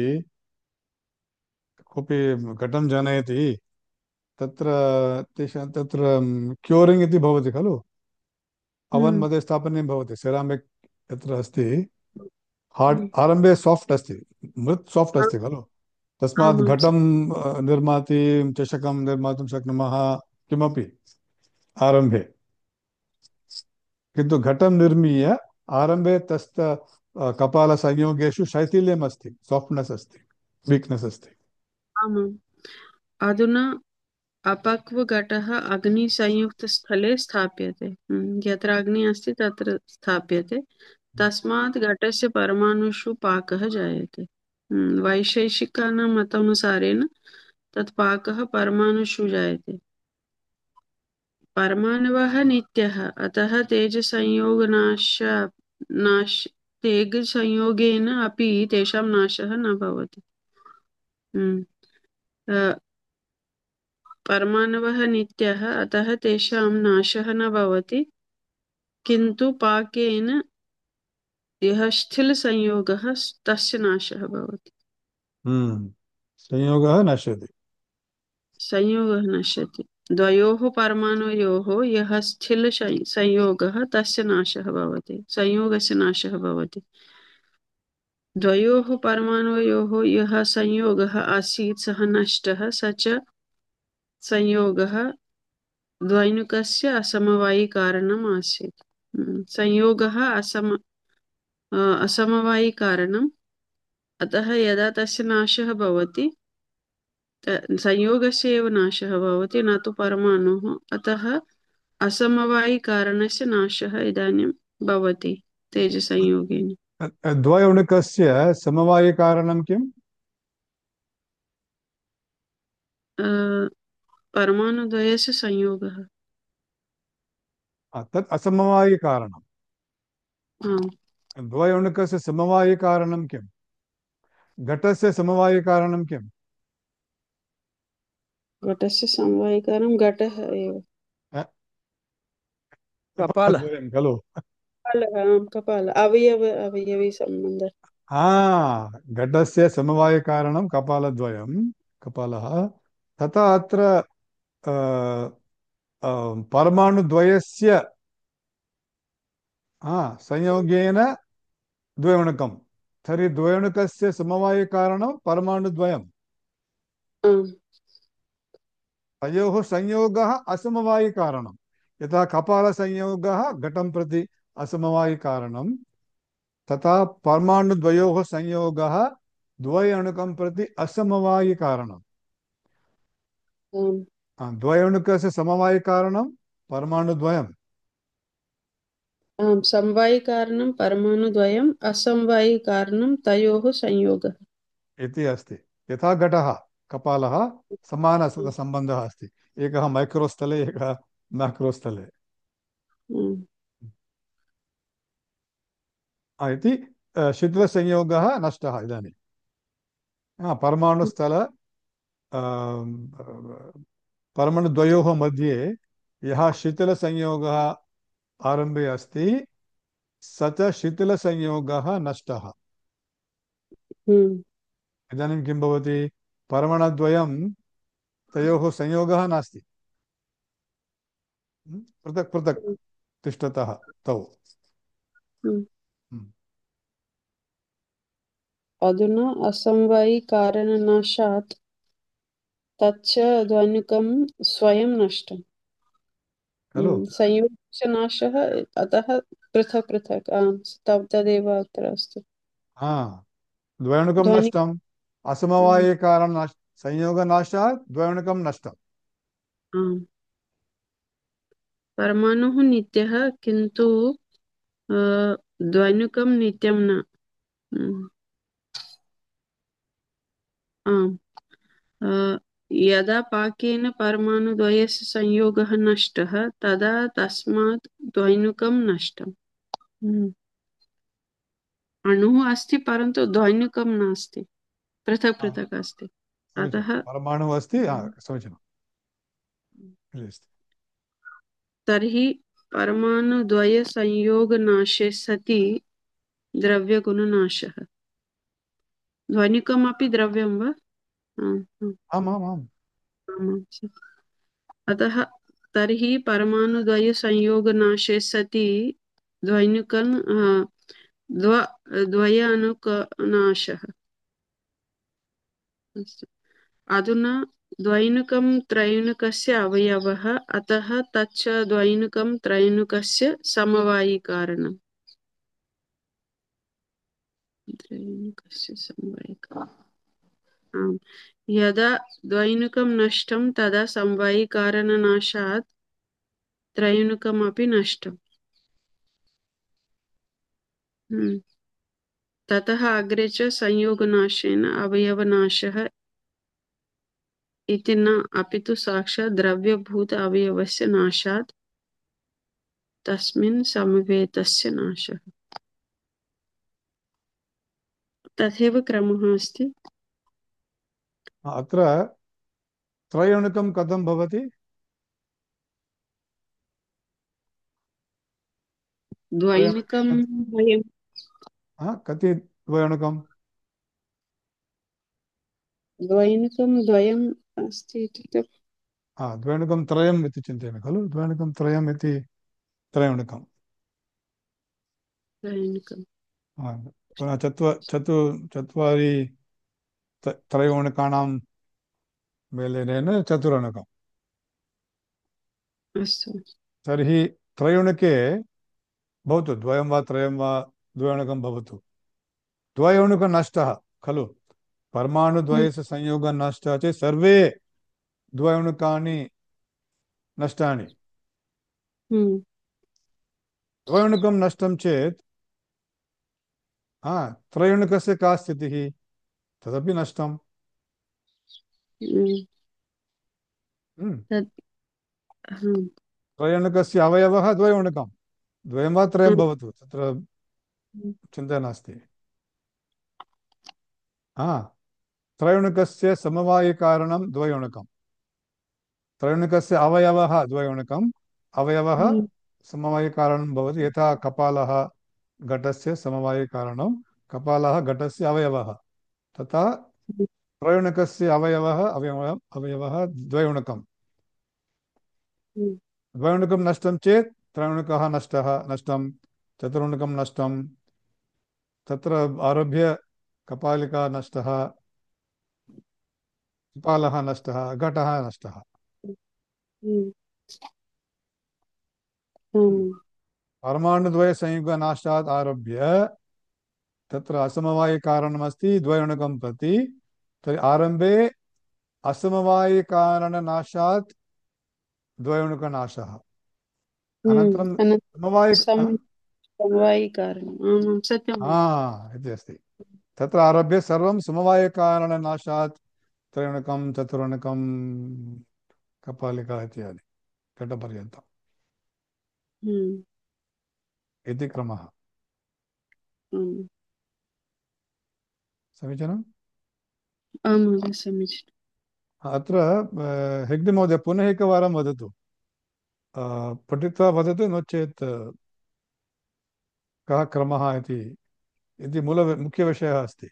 कोऽपि घटं जनयति तत्र तत्र क्यूरिङ्ग् इति भवति खलु। अवन् मध्ये स्थापनीयं भवति। सेरामिक् यत्र अस्ति हार्ड् आरम्भे साफ्ट् अस्ति, मृत् साफ्ट् अस्ति खलु। तस्मात् घटं निर्माति, चषकं निर्मातुं शक्नुमः किमपि आरम्भे। किन्तु घटं निर्मीय आरम्भे तस्त कपालसंयोगेषु शैथिल्यम् अस्ति, साफ्ट्नेस् अस्ति, वीक्नेस् अस्ति। आमाम्। अधुना अपक्वघटः अग्निसंयुक्तस्थले स्थाप्यते। यत्र अग्निः अस्ति तत्र स्थाप्यते। तस्मात् घटस्य परमाणुषु पाकः जायते। वैशेषिकानां मतानुसारेण तत् पाकः परमाणुषु जायते। परमाणवः नित्यः, अतः तेजसंयोगेन अपि तेषां नाशः न भवति। परमाणवः नित्यः, अतः तेषां नाशः न भवति, किन्तु पाकेन यः स्थिलसंयोगः तस्य नाशः भवति। संयोगः नश्यति। संयोगः नश्यति। द्वयोः परमाणुयोः यः स्थिलसंयोगः तस्य नाशः भवति, संयोगस्य नाशः भवति। द्वयोः परमाणुयोः यः संयोगः आसीत् सः नष्टः, स च संयोगः द्वैनुकस्य असमवायिकारणम् आसीत्। संयोगः असमवायिकारणम्, अतः यदा तस्य नाशः भवति संयोगस्य एव नाशः भवति, न तु परमाणुः। अतः असमवायिकारणस्य नाशः इदानीं भवति तेजसंयोगेन। द्वयोणुकस्य समवायिकारणं किम्? परमाणुद्वयस्य संयोगः। तत् असमवायिकारणं। आम्। द्वयोणुकस्य समवायिकारणं किम्? घटस्य समवायिकारणं किम्? घटस्य समवायिकारणं घटः एव। कपालः। कपालद्वयं खलु। कपाल अवयवी सम्बन्धः। घटस्य समवायिकारणं कपालद्वयं, कपालः। तथा अत्र परमाणुद्वयस्य संयोगेन द्वयोणुकं। तर्हि द्वयोणुकस्य समवायिकारणं परमाणुद्वयम्। तयोः संयोगः असमवायिकारणं। यथा कपालसंयोगः घटं प्रति असमवायिकारणं, तथा परमाणुद्वयोः संयोगः द्वयोणुकं प्रति असमवायिकारणम्। द्वयोणुकस्य समवायिकारणं परमाणुद्वयम्। समवायिकारणं परमाणुद्वयम्, असमवायिकारणं तयोः संयोगः इति अस्ति। यथा घटः कपालः समानसम्बन्धः अस्ति। एकः मैक्रोस्थले, एकः मैक्रोस्थले इति शिथिलसंयोगः नष्टः इदानीं। परमाणुस्थल परमाणुद्वयोः मध्ये यः शिथिलसंयोगः आरम्भे अस्ति स च शिथिलसंयोगः नष्टः। हम्म इदानीं किं भवति? पर्मणद्वयं तयोः संयोगः नास्ति, पृथक् पृथक् तिष्ठतः तौ। हम्म। हम्म। अधुना असमवायिकारणनाशात् तच्च ध्वनिकं स्वयं नष्टम्। खलु? संयोगस्य नाशः अतः पृथक् पृथक् आम् तदेव अत्र अस्ति। हा, द्वयोणुकं ध्वनि नष्टम्, असमवायिकारणं संयोगनाशात् द्वयोणुकं नष्टम्। आम् परमाणुः नित्यः किन्तु द्वैनुकं नित्यं न। आम् यदा पाकेन परमाणुद्वयस्य संयोगः नष्टः तदा तस्मात् द्वैनुकं नष्टम्। अणुः अस्ति परन्तु द्वैनुकं नास्ति, पृथक् हा, पृथक् अस्ति समीचीनं। अतः। परमाणुः अस्ति, हा, समीचीनं। तर्हि परमाणुद्वयसंयोगनाशे सति द्रव्यगुणनाशः। ध्वनिकमपि द्रव्यं वा? आम्, आम्, आम् आम् आम्। आम्, अतः तर्हि परमाणुद्वयसंयोगनाशे सति द्वैनुकं द्व द्वयानुकनाशः। अस्तु। अधुना द्वैनुकं त्रैनुकस्य अवयवः अतः तच्च द्वैनुकं त्रैनुकस्य समवायिकारणम्। त्रैनुकस्य समवायिकारणम्। आम् यदा द्वैनुकं नष्टं तदा समवायिकारणनाशात् त्रैनुकमपि नष्टम्। ततः अग्रे च संयोगनाशेन अवयवनाशः इति न अपितु साक्षात् द्रव्यभूत अवयवस्य नाशात् तस्मिन् समवेतस्य नाशः। तथैव क्रमः अस्ति। अत्र त्रयोणुकं कथं भवति? द्वैनिकं वयं कति द्वयोणुकं? द्वैनिकं द्वयम् अस्ति इत्युक्ते द्वयोणुकं त्रयम् इति चिन्तयामि खलु? द्वयोणुकं त्रयम् इति त्रयोणुकम्। द्वैनिकं पुनः चत्वारि त्रयोणुकानां मेलनेन चतुरणुकम्। अस्तु। तर्हि त्रयोणुके भवतु, द्वयं वा त्रयं वा द्वयोणुकं भवतु, द्वयोणुकः नष्टः खलु? परमाणुद्वयस्य संयोगः नष्टः चेत् सर्वे द्वयोणुकानि नष्टानि। द्वयोणुकं नष्टं चेत् त्रयोणुकस्य का स्थितिः? तदपि नष्टम्। तत् त्रयोणुकस्य अवयवः द्वयोणुकं, द्वयं वा त्रयं भवतु, तत्र चिन्ता नास्ति। त्रयोणुकस्य समवायिकारणं द्वयोणुकं, त्रयोणुकस्य अवयवः द्वयोणुकम्, अवयवः समवायिकारणं भवति। यथा कपालः घटस्य समवायिकारणं, कपालः घटस्य अवयवः, तथा त्रयोणुकस्य अवयवः द्वयोणुकं। द्वयोणुकं नष्टं चेत् त्रयोणुकः नष्टं, चतुर्णुकं नष्टं, तत्र आरभ्य कपालिका नष्टः, कपालः नष्टः, घटः नष्टः। परमाणुद्वयसंयोगनाशात् आरभ्य तत्र असमवायिकारणमस्ति द्वयोणुकं प्रति, तर्हि आरम्भे असमवायिकारणनाशात् द्वयोणुकनाशः, अनन्तरं समवायि समवायिकारणम् आमां सत्यं इति अस्ति। तत्र आरभ्य सर्वं समवायिकारणनाशात् त्रयोणुकं चतुर्णुकं कपालिका इत्यादि घटपर्यन्तम् इति क्रमः। समीचीनम्। आं महोदय समीचीनम्। अत्र हेग्डे महोदय पुनः एकवारं वदतु, पठित्वा वदतु, नो चेत् कः क्रमः इति मुख्यविषयः अस्ति।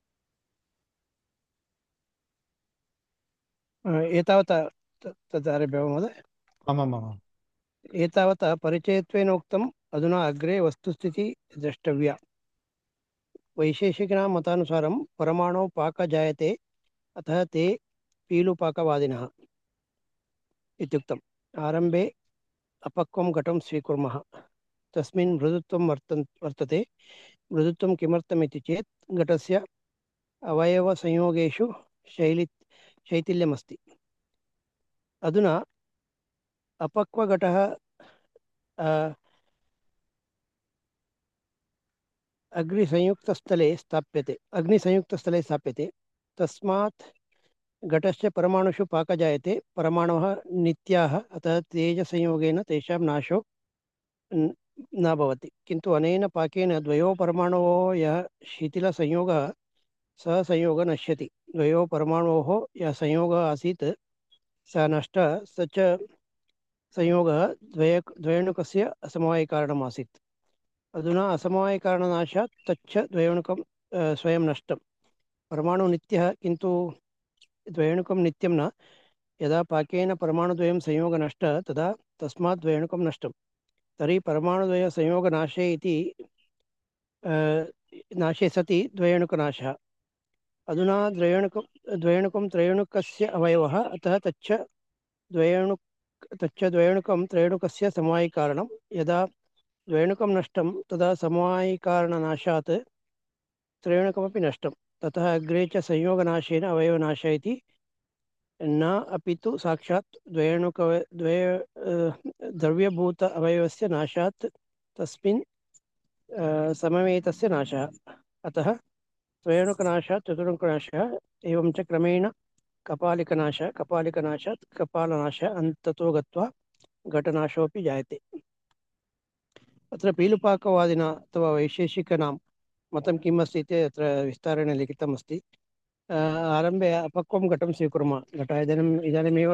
एतावता तदारभ्य महोदय। आमामाम्। एतावता परिचयत्वेन उक्तम्, अधुना अग्रे वस्तुस्थितिः द्रष्टव्या। वैशेषिकानां मतानुसारं परमाणौ पाकः जायते, अतः ते पीलुपाकवादिनः इत्युक्तम्। आरम्भे अपक्वं घटं स्वीकुर्मः, तस्मिन् मृदुत्वं वर्तते। मृदुत्वं किमर्थमिति चेत् घटस्य अवयवसंयोगेषु शैथिल्यमस्ति। अधुना अपक्वघटः अग्निसंयुक्तस्थले स्थाप्यते। तस्मात् घटस्य परमाणुषु पाकः जायते। परमाणवः नित्याः, अतः तेजसंयोगेन तेषां नाशो न भवति। किन्तु अनेन पाकेन द्वयोः परमाणोः यः शिथिलसंयोगः सः संयोगः नश्यति। द्वयोः परमाणोः यः संयोगः आसीत् सः नष्टः, स च संयोगः द्वयोणुकस्य असमवायिकारणम् आसीत्। अधुना असमवायिकारणनाशात् तच्च द्वयोणुकं स्वयं नष्टं। परमाणु नित्यः, किन्तु द्वयोणुकं नित्यं न। यदा पाकेन परमाणुद्वयं संयोगः नष्टः तदा तस्मात् द्वयोणुकं नष्टं। तर्हि परमाणुद्वयसंयोगनाशे इति नाशे सति द्वयोणुकनाशः। अधुना द्वयोणुकं त्रयोणुकस्य अवयवः, अतः तच्च द्वयोणुकं त्रयोणुकस्य समवायिकारणं। यदा द्वयोणुकं नष्टं तदा समवायिकारणनाशात् त्रयोणुकमपि नष्टं। ततः अग्रे च संयोगनाशेन अवयवनाशः इति न, अपि तु साक्षात् द्रव्यभूत अवयवस्य नाशात् तस्मिन् समवेतस्य नाशः। अतः त्रयोणुकनाशात् चतुर्णुकनाशः, एवं च क्रमेण कपालिकनाशः, कपालिकनाशात् कपालनाशः, अन्ततो गत्वा घटनाशोऽपि जायते। अत्र पीलुपाकवादिना अथवा वैशेषिकानां मतं किम् अस्ति इति अत्र विस्तारेण लिखितमस्ति। आरम्भे अपक्वं घटं स्वीकुर्मः। घटः इदानीमेव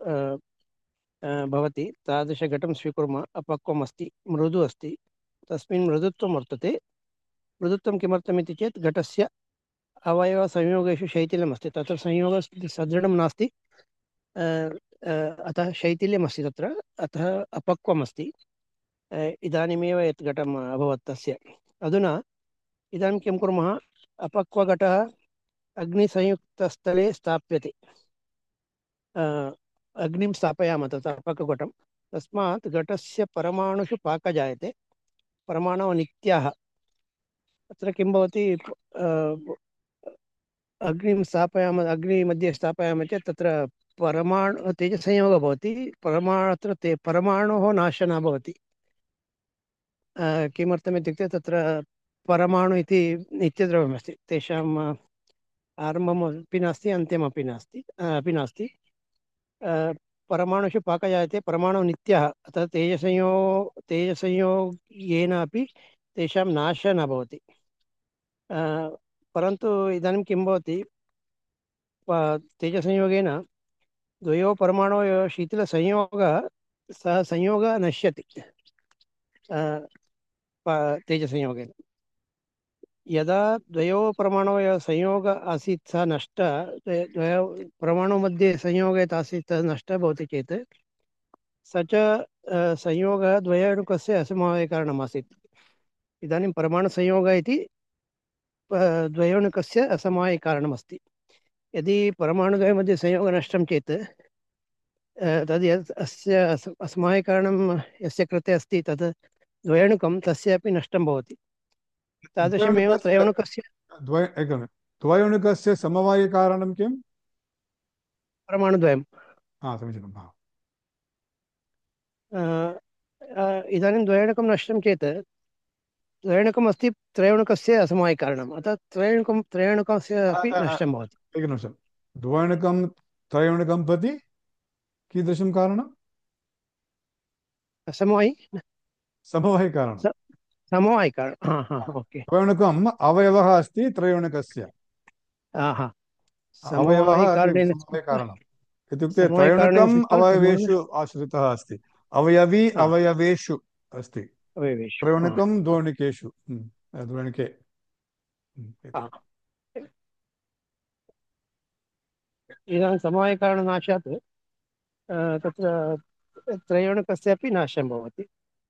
भवति, तादृशघटं स्वीकुर्मः। अपक्वम् अस्ति, मृदु अस्ति, तस्मिन् मृदुत्वं वर्तते। मृदुत्वं किमर्थमिति चेत् घटस्य अवयवसंयोगेषु शैथिल्यमस्ति, तत्र संयोगः सदृढं नास्ति, अतः शैथिल्यमस्ति तत्र, अतः अपक्वम् अस्ति। इदानीमेव यत् घटम् अभवत् तस्य। अधुना इदानीं किं कुर्मः, अपक्वघटः अग्निसंयुक्तस्थले स्थाप्यते। अग्निं स्थापयामः तत्र अपक्वघटं, तस्मात् घटस्य परमाणुषु पाकः जायते। परमाणवः नित्याः। अत्र किं भवति, अग्निं स्थापयामः, अग्निमध्ये स्थापयामः चेत् तत्र तेजसंयोगः भवति। परमाणोः नाशः न भवति। किमर्थमित्युक्ते तत्र परमाणु इति नित्यद्रव्यमस्ति, तेषाम् आरम्भमपि नास्ति, अन्त्यमपि नास्ति। परमाणुषु पाकः जायते। परमाणुः नित्यः, अतः तेजसंयोगेन अपि तेषां नाशः न भवति। परन्तु इदानीं किं भवति, तेजसंयोगेन द्वयोः परमाणोः शीतलसंयोगः, सः संयोगः नश्यति तेजसंयोगेन। यदा द्वयोः परमाणोः संयोगः आसीत् सः नष्टः, द्वयोः परमाणुः मध्ये संयोगः यत् आसीत् सः नष्टः भवति चेत् स च संयोगः द्वयोणुकस्य असमवायिकारणम् आसीत्। इदानीं परमाणुसंयोगः इति द्वयोणुकस्य असमवायिकारणमस्ति। यदि परमाणुद्वयमध्ये संयोगः नष्टं चेत् तद् अस्य असमवायिकारणं यस्य कृते अस्ति तद् द्वयोणुकं, तस्यापि नष्टं भवति। तादृशमेव त्रयोणुकस्य द्वयोणुकस्य समवायिकारणं किम्? परमाणुद्वयं। समीचीनं। इदानीं द्वयोणुकं नष्टं चेत् त्रयोणुकम् अस्ति त्रयोणुकस्य असमवायिकारणम्, अतः त्रयोणुकस्य अपि नष्टं भवति। एकनिमिषं, द्वयोणुकं त्रयोणुकं प्रति कीदृशं कारणं? समवायिकारणं। समवायिकारणं, ओके। द्वयोणुकम् अवयवः अस्ति त्रयोणुकस्य। अवयवः समवायिकारणम् इत्युक्ते त्रयोणुकम् अवयवेषु आश्रितः अस्ति। अवयवी अवयवेषु अस्ति। अवयवेषु त्रयोणकं द्वयोणिकेषु द्वयोणिके इति। हा। इदानीं समवायकारणनाशात् तत्र त्रयोणकस्यापि नाशं भवति।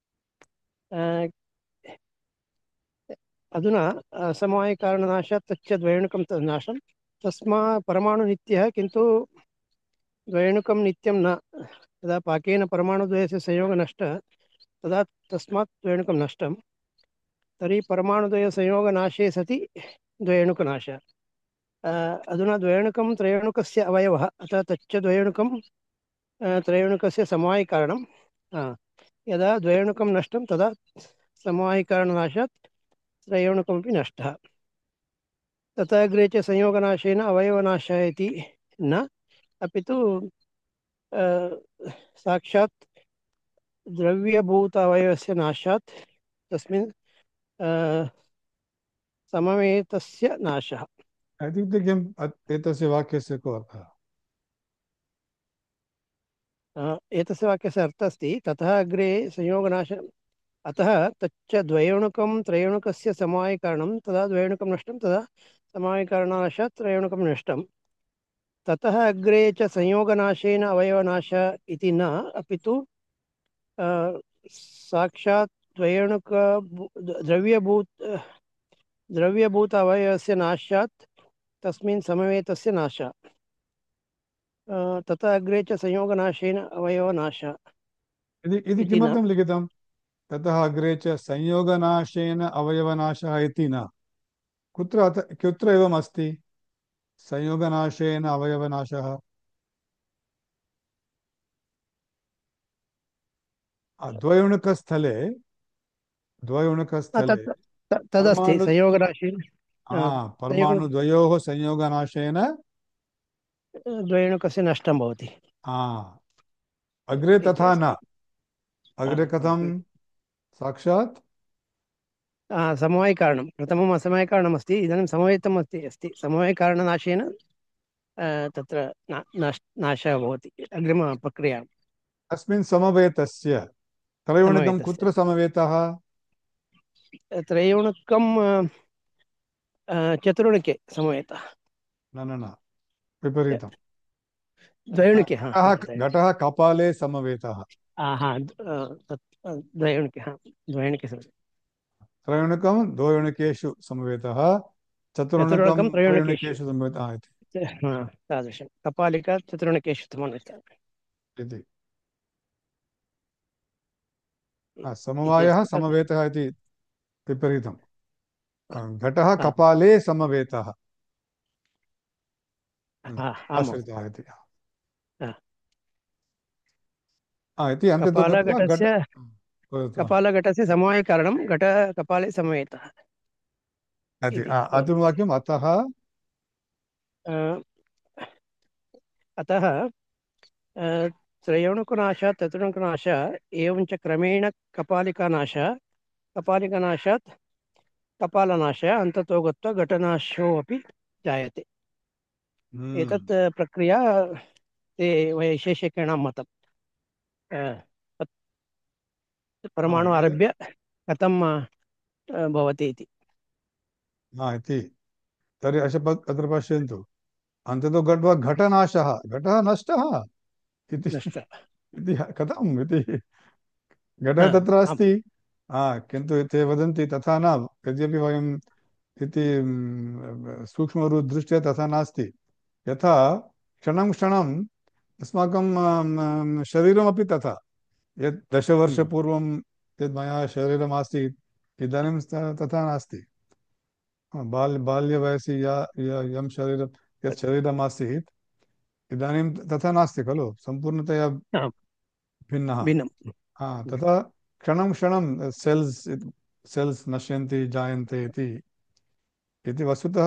अधुना समवायकारणनाशात् तच्च द्वयोणकं नाशं तस्मात् परमाणुनित्यः, किन्तु द्वयोणकं नित्यं न। यदा पाकेन परमाणुद्वयस्य संयोगः नष्टः तदा तस्मात् द्वयोणकं नष्टं। तर्हि परमाणुद्वयसंयोगनाशे सति द्वयोणुकनाशः। अधुना द्वयोणुकं त्रयोणुकस्य अवयवः, अतः तच्च द्वयोणुकं त्रयोणुकस्य समवायिकारणं। यदा द्वयोणुकं नष्टं तदा समवायिकारणनाशात् त्रयोणुकमपि नष्टः। ततः अग्रे च संयोगनाशेन अवयवनाशः इति न, अपि तु साक्षात् द्रव्यभूत अवयवस्य नाशात् तस्मिन् समवेतस्य नाशः। इत्युक्ते किम् एतस्य वाक्यस्य को अर्थः? एतस्य वाक्यस्य अर्थः अस्ति ततः अग्रे संयोगनाश, अतः तच्च द्वयोणुकं त्रयोणुकस्य समवायिकारणं, तदा द्वयोणुकं नष्टं तदा समवायिकारणाशात् त्रयोणुकं नष्टं। ततः अग्रे च संयोगनाशेन अवयवनाशः इति न, अपि तु साक्षात् द्वयोणुक द्रव्यभूत द्रव्यभूत अवयवस्य नाशात् तस्मिन् समवेतस्य नाशः। ततः अग्रे च संयोगनाशेन अवयवनाशः इति इति न। किमर्थं लिखितं? ततः अग्रे च संयोगनाशेन अवयवनाशः इति न। कुत्र एवम् अस्ति संयोगनाशेन अवयवनाशः? द्वयोणुकस्थले तत् तदस्ति परमाणु संयोगराशि संयोग परमाणुद्वयोः संयोगनाशेन द्वयोणुकस्य नष्टं भवति। अग्रे इति तथा न। अस्ति। अग्रे कथं साक्षात् समवायिकारणं प्रथमम् असमवायिकारणमस्ति, इदानीं समवेतम् अस्ति समवायिकारणनाशेन तत्र नाशः भवति अग्रिमप्रक्रिया। अस्मिन् समवेतस्य त्रयोणकं समवेतस्य कुत्र समवेतः? त्रयोणुकं चतुर्णुके समवेतः। न न न, विपरीतं। द्वयोणुके, घटः कपाले समवेतः। द्वयोणुके, द्वयोणुके समवेतः। त्रयोणकं द्वयोणकेषु समवेतः, चतुर्णकं चतुर्णकं त्रयोणकेषु त्रयोणकेषु समवेतः तादृशं कपालिका चतुर्णकेषु समन्वितः इति। इति समवायः अस्ति तत्। समवेतः इति विपरीतं। घटः हा, कपाले समवेतः आमां। आश्रितः इति। हा, इति अन्ते दत्वा घट कपालघटस्य वदतु। कपालघटस्य समवायिकारणं घटः कपाले समवेतः इति अन्तिमवाक्यम् अतः अ, अतः त्रयोणुकनाशात् चतुर्णुकनाशः एवं च क्रमेण कपालिकानाशात् कपालनाशः अन्ततो गत्वा घटनाशो अपि जायते। एतत् प्रक्रिया ते वैशेषिकाणां मतं। परमाणु आरभ्य कथं भवति इति। इति तर्हि अत्र पश्यन्तु, अन्ततो गत्वा घटनाशः, घटः नष्टः इति नष्ट इति कथम् इति? घटः तत्र आम्। अस्ति, किन्तु ते वदन्ति तथा न, यद्यपि वयम् इति सूक्ष्मदृष्ट्या तथा नास्ति। यथा क्षणं क्षणम् अस्माकं शरीरमपि तथा, यत् दशवर्षपूर्वं यद् मया शरीरमासीत् इदानीं तथा नास्ति। बाल्यवयसि यं शरीरं यत् शरीरमासीत् इदानीं तथा नास्ति खलु, सम्पूर्णतया आम्, भिन्नः। भिन्नं। तथा क्षणं क्षणं सेल्स् नश्यन्ति, जायन्ते इति वस्तुतः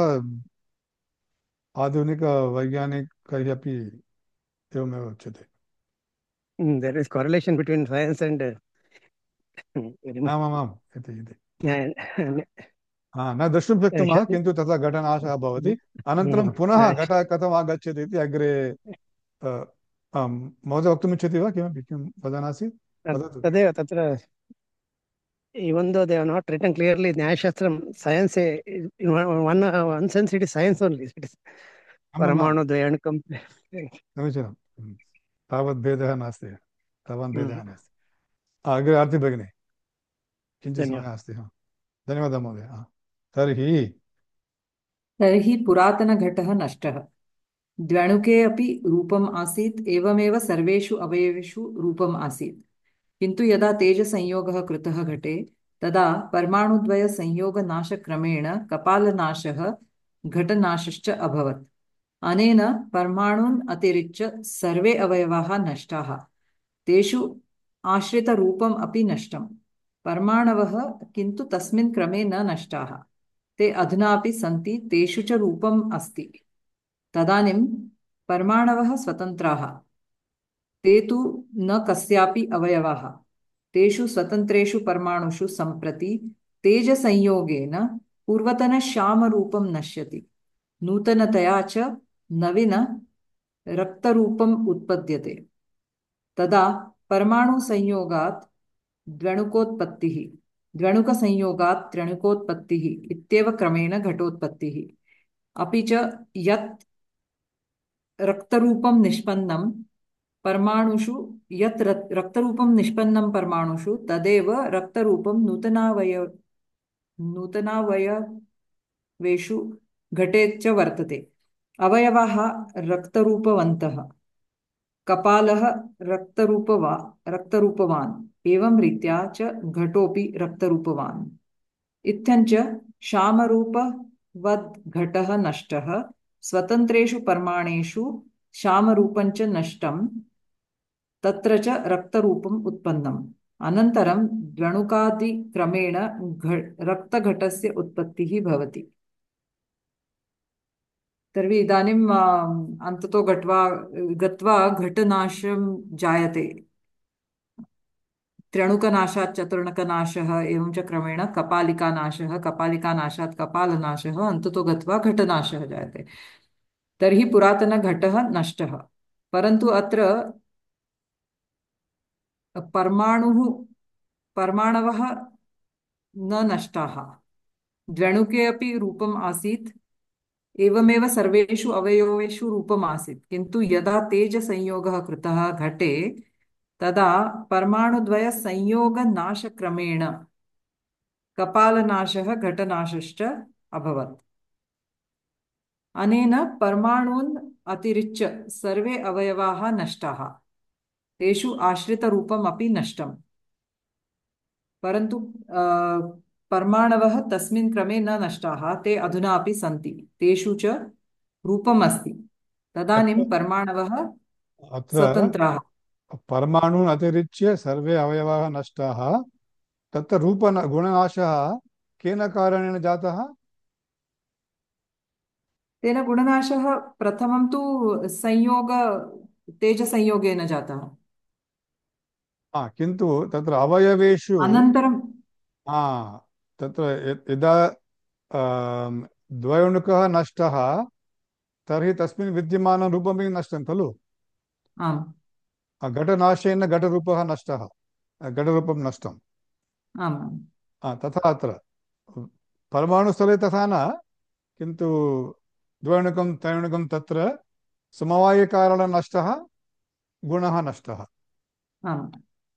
आधुनिकवैज्ञानिकैः अपि एवमेव उच्यते। There is correlation between science and आमामाम् इति न द्रष्टुं शक्नुमः, किन्तु तथा घटनाशः भवति। अनन्तरं पुनः घटः कथम् आगच्छति इति अग्रे महोदय वक्तुमिच्छति वा? किमपि किं वदन् आसीत्? वदतु। तदेव तत्र even though they are not written clearly, Nyaya Shastram, science, in one sense, it is science only. It is Paramanu Dvayanukam. समीचीनं तावद् भेदः नास्ति तावान् भेदः नास्ति अग्रे आरती भगिनी किञ्चित् समयः अस्ति धन्यवादः महोदय तर्हि पुरातनघटः नष्टः द्व्यणुके अपि रूपम् आसीत् एवमेव सर्वेषु अवयवेषु रूपम् आसीत् किन्तु यदा तेजसंयोगः कृतः घटे तदा परमाणुद्वयसंयोगनाशक्रमेण कपालनाशः घटनाशश्च अभवत् अनेन परमाणून् अतिरिच्य सर्वे अवयवाः नष्टाः तेषु आश्रितरूपम् अपि नष्टम् परमाणवः किन्तु तस्मिन् क्रमे न नष्टाः ते अधुनापि सन्ति तेषु च रूपम् अस्ति तदानीं परमाणवः स्वतन्त्राः ते तु न कस्यापि अवयवाः तेषु स्वतन्त्रेषु परमाणुषु सम्प्रति तेजसंयोगेन पूर्वतनश्यामरूपं नश्यति नूतनतया च नवीन रक्तरूपम् उत्पद्यते तदा परमाणुसंयोगात् द्व्यणुकोत्पत्तिः द्व्यणुकसंयोगात् त्र्यणुकोत्पत्तिः इत्येव क्रमेण घटोत्पत्तिः अपि च यत् रक्तरूपं निष्पन्नं परमाणुषु यत् रक्तरूपं निष्पन्नं परमाणुषु तदेव रक्तरूपं नूतनावयवेषु घटे च वर्तते अवयवाः रक्तरूपवन्तः कपालः रक्तरूपवान् एवं रीत्या च घटोऽपि रक्तरूपवान् इत्थञ्च श्यामरूपवद् घटः नष्टः स्वतन्त्रेषु परमाणेषु श्यामरूपञ्च नष्टं तत्र च रक्तरूपम् उत्पन्नम् अनन्तरं द्व्यणुकादिक्रमेण रक्तघटस्य उत्पत्तिः भवति तर्हि इदानीम् अन्ततो गत्वा घटनाशं जायते त्र्यणुकनाशात् चतुर्णकनाशः एवं च क्रमेण कपालिकानाशात् कपालनाशः अन्ततो गत्वा घटनाशः जायते तर्हि पुरातनघटः नष्टः परन्तु अत्र परमाणवः न नष्टाः द्व्यणुके अपि रूपम् आसीत् एवमेव सर्वेषु अवयवेषु रूपम् आसीत् किन्तु यदा तेजसंयोगः कृतः घटे तदा परमाणुद्वयसंयोगनाशक्रमेण कपालनाशः घटनाशश्च अभवत् अनेन परमाणून् अतिरिच्य सर्वे अवयवाः नष्टाः तेषु आश्रितरूपम् अपि नष्टम् परन्तु परमाणवः तस्मिन् क्रमे न नष्टाः ते अधुना अपि सन्ति तेषु च रूपम् अस्ति तदानीं परमाणवः स्वतन्त्राः परमाणून् अतिरिच्य सर्वे अवयवाः नष्टाः तत्र गुणनाशः केन कारणेन जातः तेन गुणनाशः प्रथमं तु तेजसंयोगेन जातः किन्तु तत्र अवयवेषु अनन्तरं तत्र यदा द्वयोणुकः नष्टः तर्हि तस्मिन् विद्यमानं रूपमपि नष्टं खलु आम् घटनाशेन घटरूपः नष्टः घटरूपं नष्टम् आम् तथा अत्र परमाणुस्थले तथा न किन्तु द्वयोणुकं त्रयोणुकं तत्र समवायकारणेन नष्टः गुणः नष्टः आम्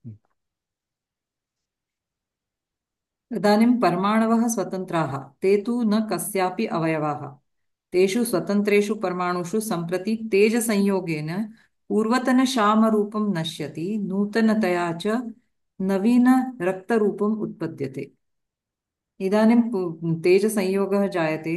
इदानीं परमाणवः स्वतन्त्राः ते तु न कस्यापि अवयवाः तेषु स्वतन्त्रेषु परमाणुषु सम्प्रति तेजसंयोगेन पूर्वतनश्यामरूपं नश्यति नूतनतया च नवीनरक्तरूपम् उत्पद्यते इदानीं तेजसंयोगः जायते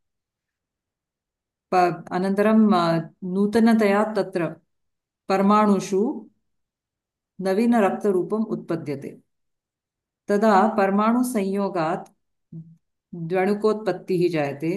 अनन्तरं नूतनतया तत्र परमाणुषु नवीनरक्तरूपम् उत्पद्यते तदा परमाणुसंयोगात् द्व्यणुकोत्पत्तिः जायते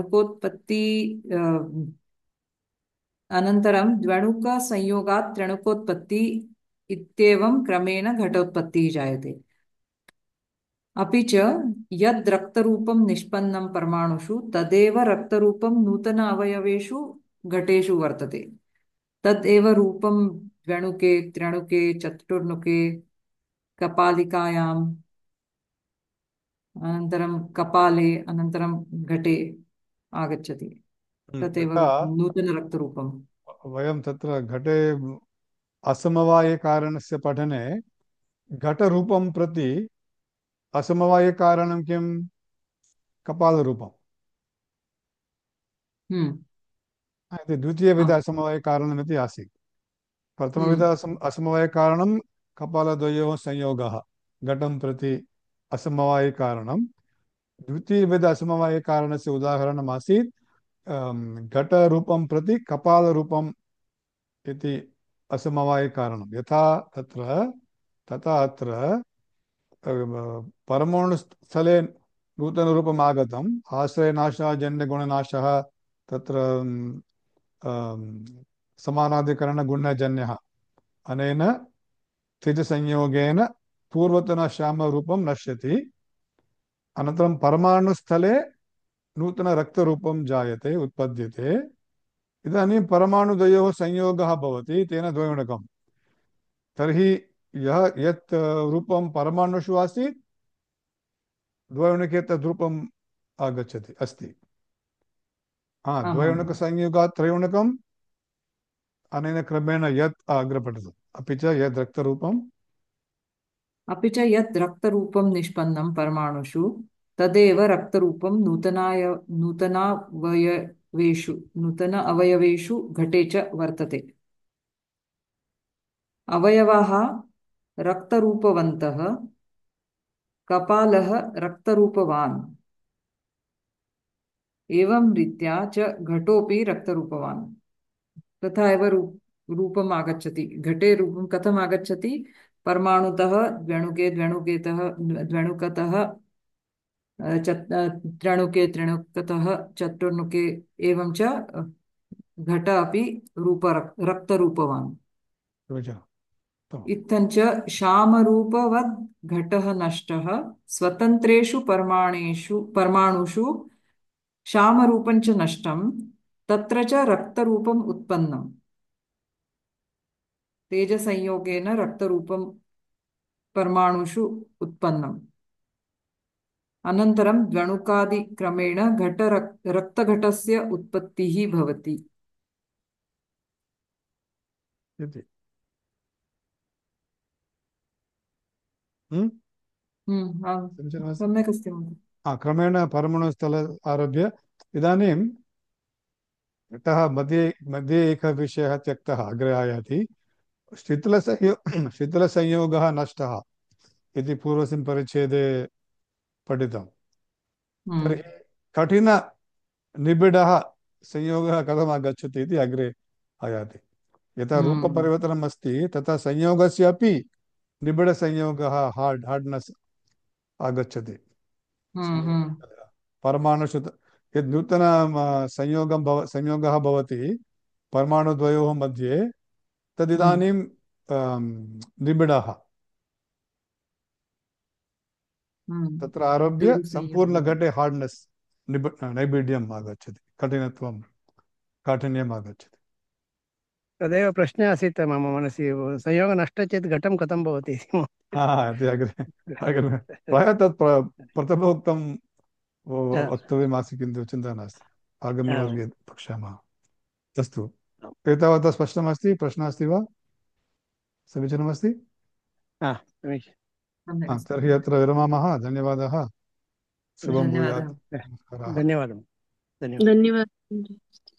अनन्तरं द्व्यणुकसंयोगात् त्र्यणुकोत्पत्ति इत्येवं क्रमेण घटोत्पत्तिः जायते अपि च यद् रक्तरूपं निष्पन्नं परमाणुषु तदेव रक्तरूपं नूतन अवयवेषु घटेषु वर्तते तदेव रूपं द्व्यणुके त्र्यणुके चतुर्णुके कपालिकायां अनन्तरं कपाले अनन्तरं घटे आगच्छति तदेव यथा नूतनरक्तरूपम्। वयं तत्र घटे असमवायकारणस्य पठने घटरूपं प्रति असमवायकारणं किं? कपालरूपम् हम्म इति द्वितीयविध आम्, असमवायकारणमिति आसीत्। प्रथमविध हम्म असमवायकारणं कपालद्वयोः संयोगः घटं प्रति असमवायिकारणं। द्वितीयविध असमवायिकारणस्य उदाहरणम् आसीत् घटरूपं प्रति कपालरूपम् इति असमवायिकारणं। यथा तत्र तथा अत्र परमाणुस्थले नूतनरूपम् आगतम् आश्रयनाशजन्यगुणनाशः तत्र समानाधिकरणगुण्यजन्यः अनेन स्थितिसंयोगेन पूर्वतनश्यामरूपं नश्यति। अनन्तरं परमाणुस्थले नूतनरक्तरूपं जायते उत्पद्यते। इदानीं परमाणुद्वयोः संयोगः भवति तेन द्वयोणकम्। तर्हि यत् रूपं परमाणुषु आसीत् द्वयोणके तद्रूपम् आगच्छति अस्ति। हा हा द्वयोणकसंयोगात् त्रयोणकम् अनेन क्रमेण यत् अग्रे पठतु। अपि च यद् रक्तरूपं अपि च यत् रक्तरूपं निष्पन्नं परमाणुषु तदेव रक्तरूपं नूतन अवयवेषु घटे च वर्तते। अवयवाः रक्तरूपवन्तः, कपालः रक्तरूपवान्, एवं रीत्या च घटोऽपि रक्तरूपवान्। तथा एव रूपम् आगच्छति। घटे रूपं कथम् आगच्छति? परमाणुतः द्व्यणुके, द्व्यणुकतः त्र्यणुके, त्रिणुकतः चतुर्णुके, एवं च घट अपि रक्तरूपवान्। इत्थञ्च श्यामरूपवद् घटः नष्टः स्वतन्त्रेषु परमाणुषु श्यामरूपञ्च नष्टं तत्र च रक्तरूपम् उत्पन्नम्। तेजसंयोगेन रक्तरूपं परमाणुषु उत्पन्नम्। अनन्तरं द्व्यणुकादिक्रमेण रक्तघटस्य उत्पत्तिः भवति। इति। आम्, समीचीनमस्ति। सम्यक् अस्ति महोदय। क्रमेण परमाणुस्थल आरभ्य इदानीं यतः मध्ये मध्ये एकः विषयः त्यक्तः अग्रे आयाति शिथिलसंयोगः नष्टः इति पूर्वस्मिन् परिच्छेदे पठितं। तर्हि कठिननिबिडः संयोगः कथम् आगच्छति इति अग्रे आयाति। यथा रूपपरिवर्तनम् अस्ति तथा संयोगस्य अपि निबिडसंयोगः हार्ड्नेस् आगच्छति। परमाणुषु यद् नूतन संयोगः भवति परमाणुद्वयोः मध्ये तदिदानीं निबिडः तत्र आरभ्य तेजसंयोगः। सम्पूर्णघटे हार्ड्नेस् नैबिड्यम् आगच्छति, कठिनत्वं काठिन्यम् आगच्छति। तदेव प्रश्नः आसीत् मम मनसि संयोगः नष्टः चेत् घटं कथं भवति इति। इति अग्रे अग्रे प्रायः तत् प्रथमोक्तं वक्तव्यमासीत् किन्तु चिन्ता नास्ति, आगामिवर्गे पश्यामः। अस्तु, एतावता स्पष्टमस्ति? प्रश्नः अस्ति वा? समीचीनमस्ति? सम्यक् तर्हि अस्ति। अत्र विरमामः। धन्यवादः। शुभं धन्यवादः। भूयात्। नमस्काराः। धन्यवादः। धन्यवादः।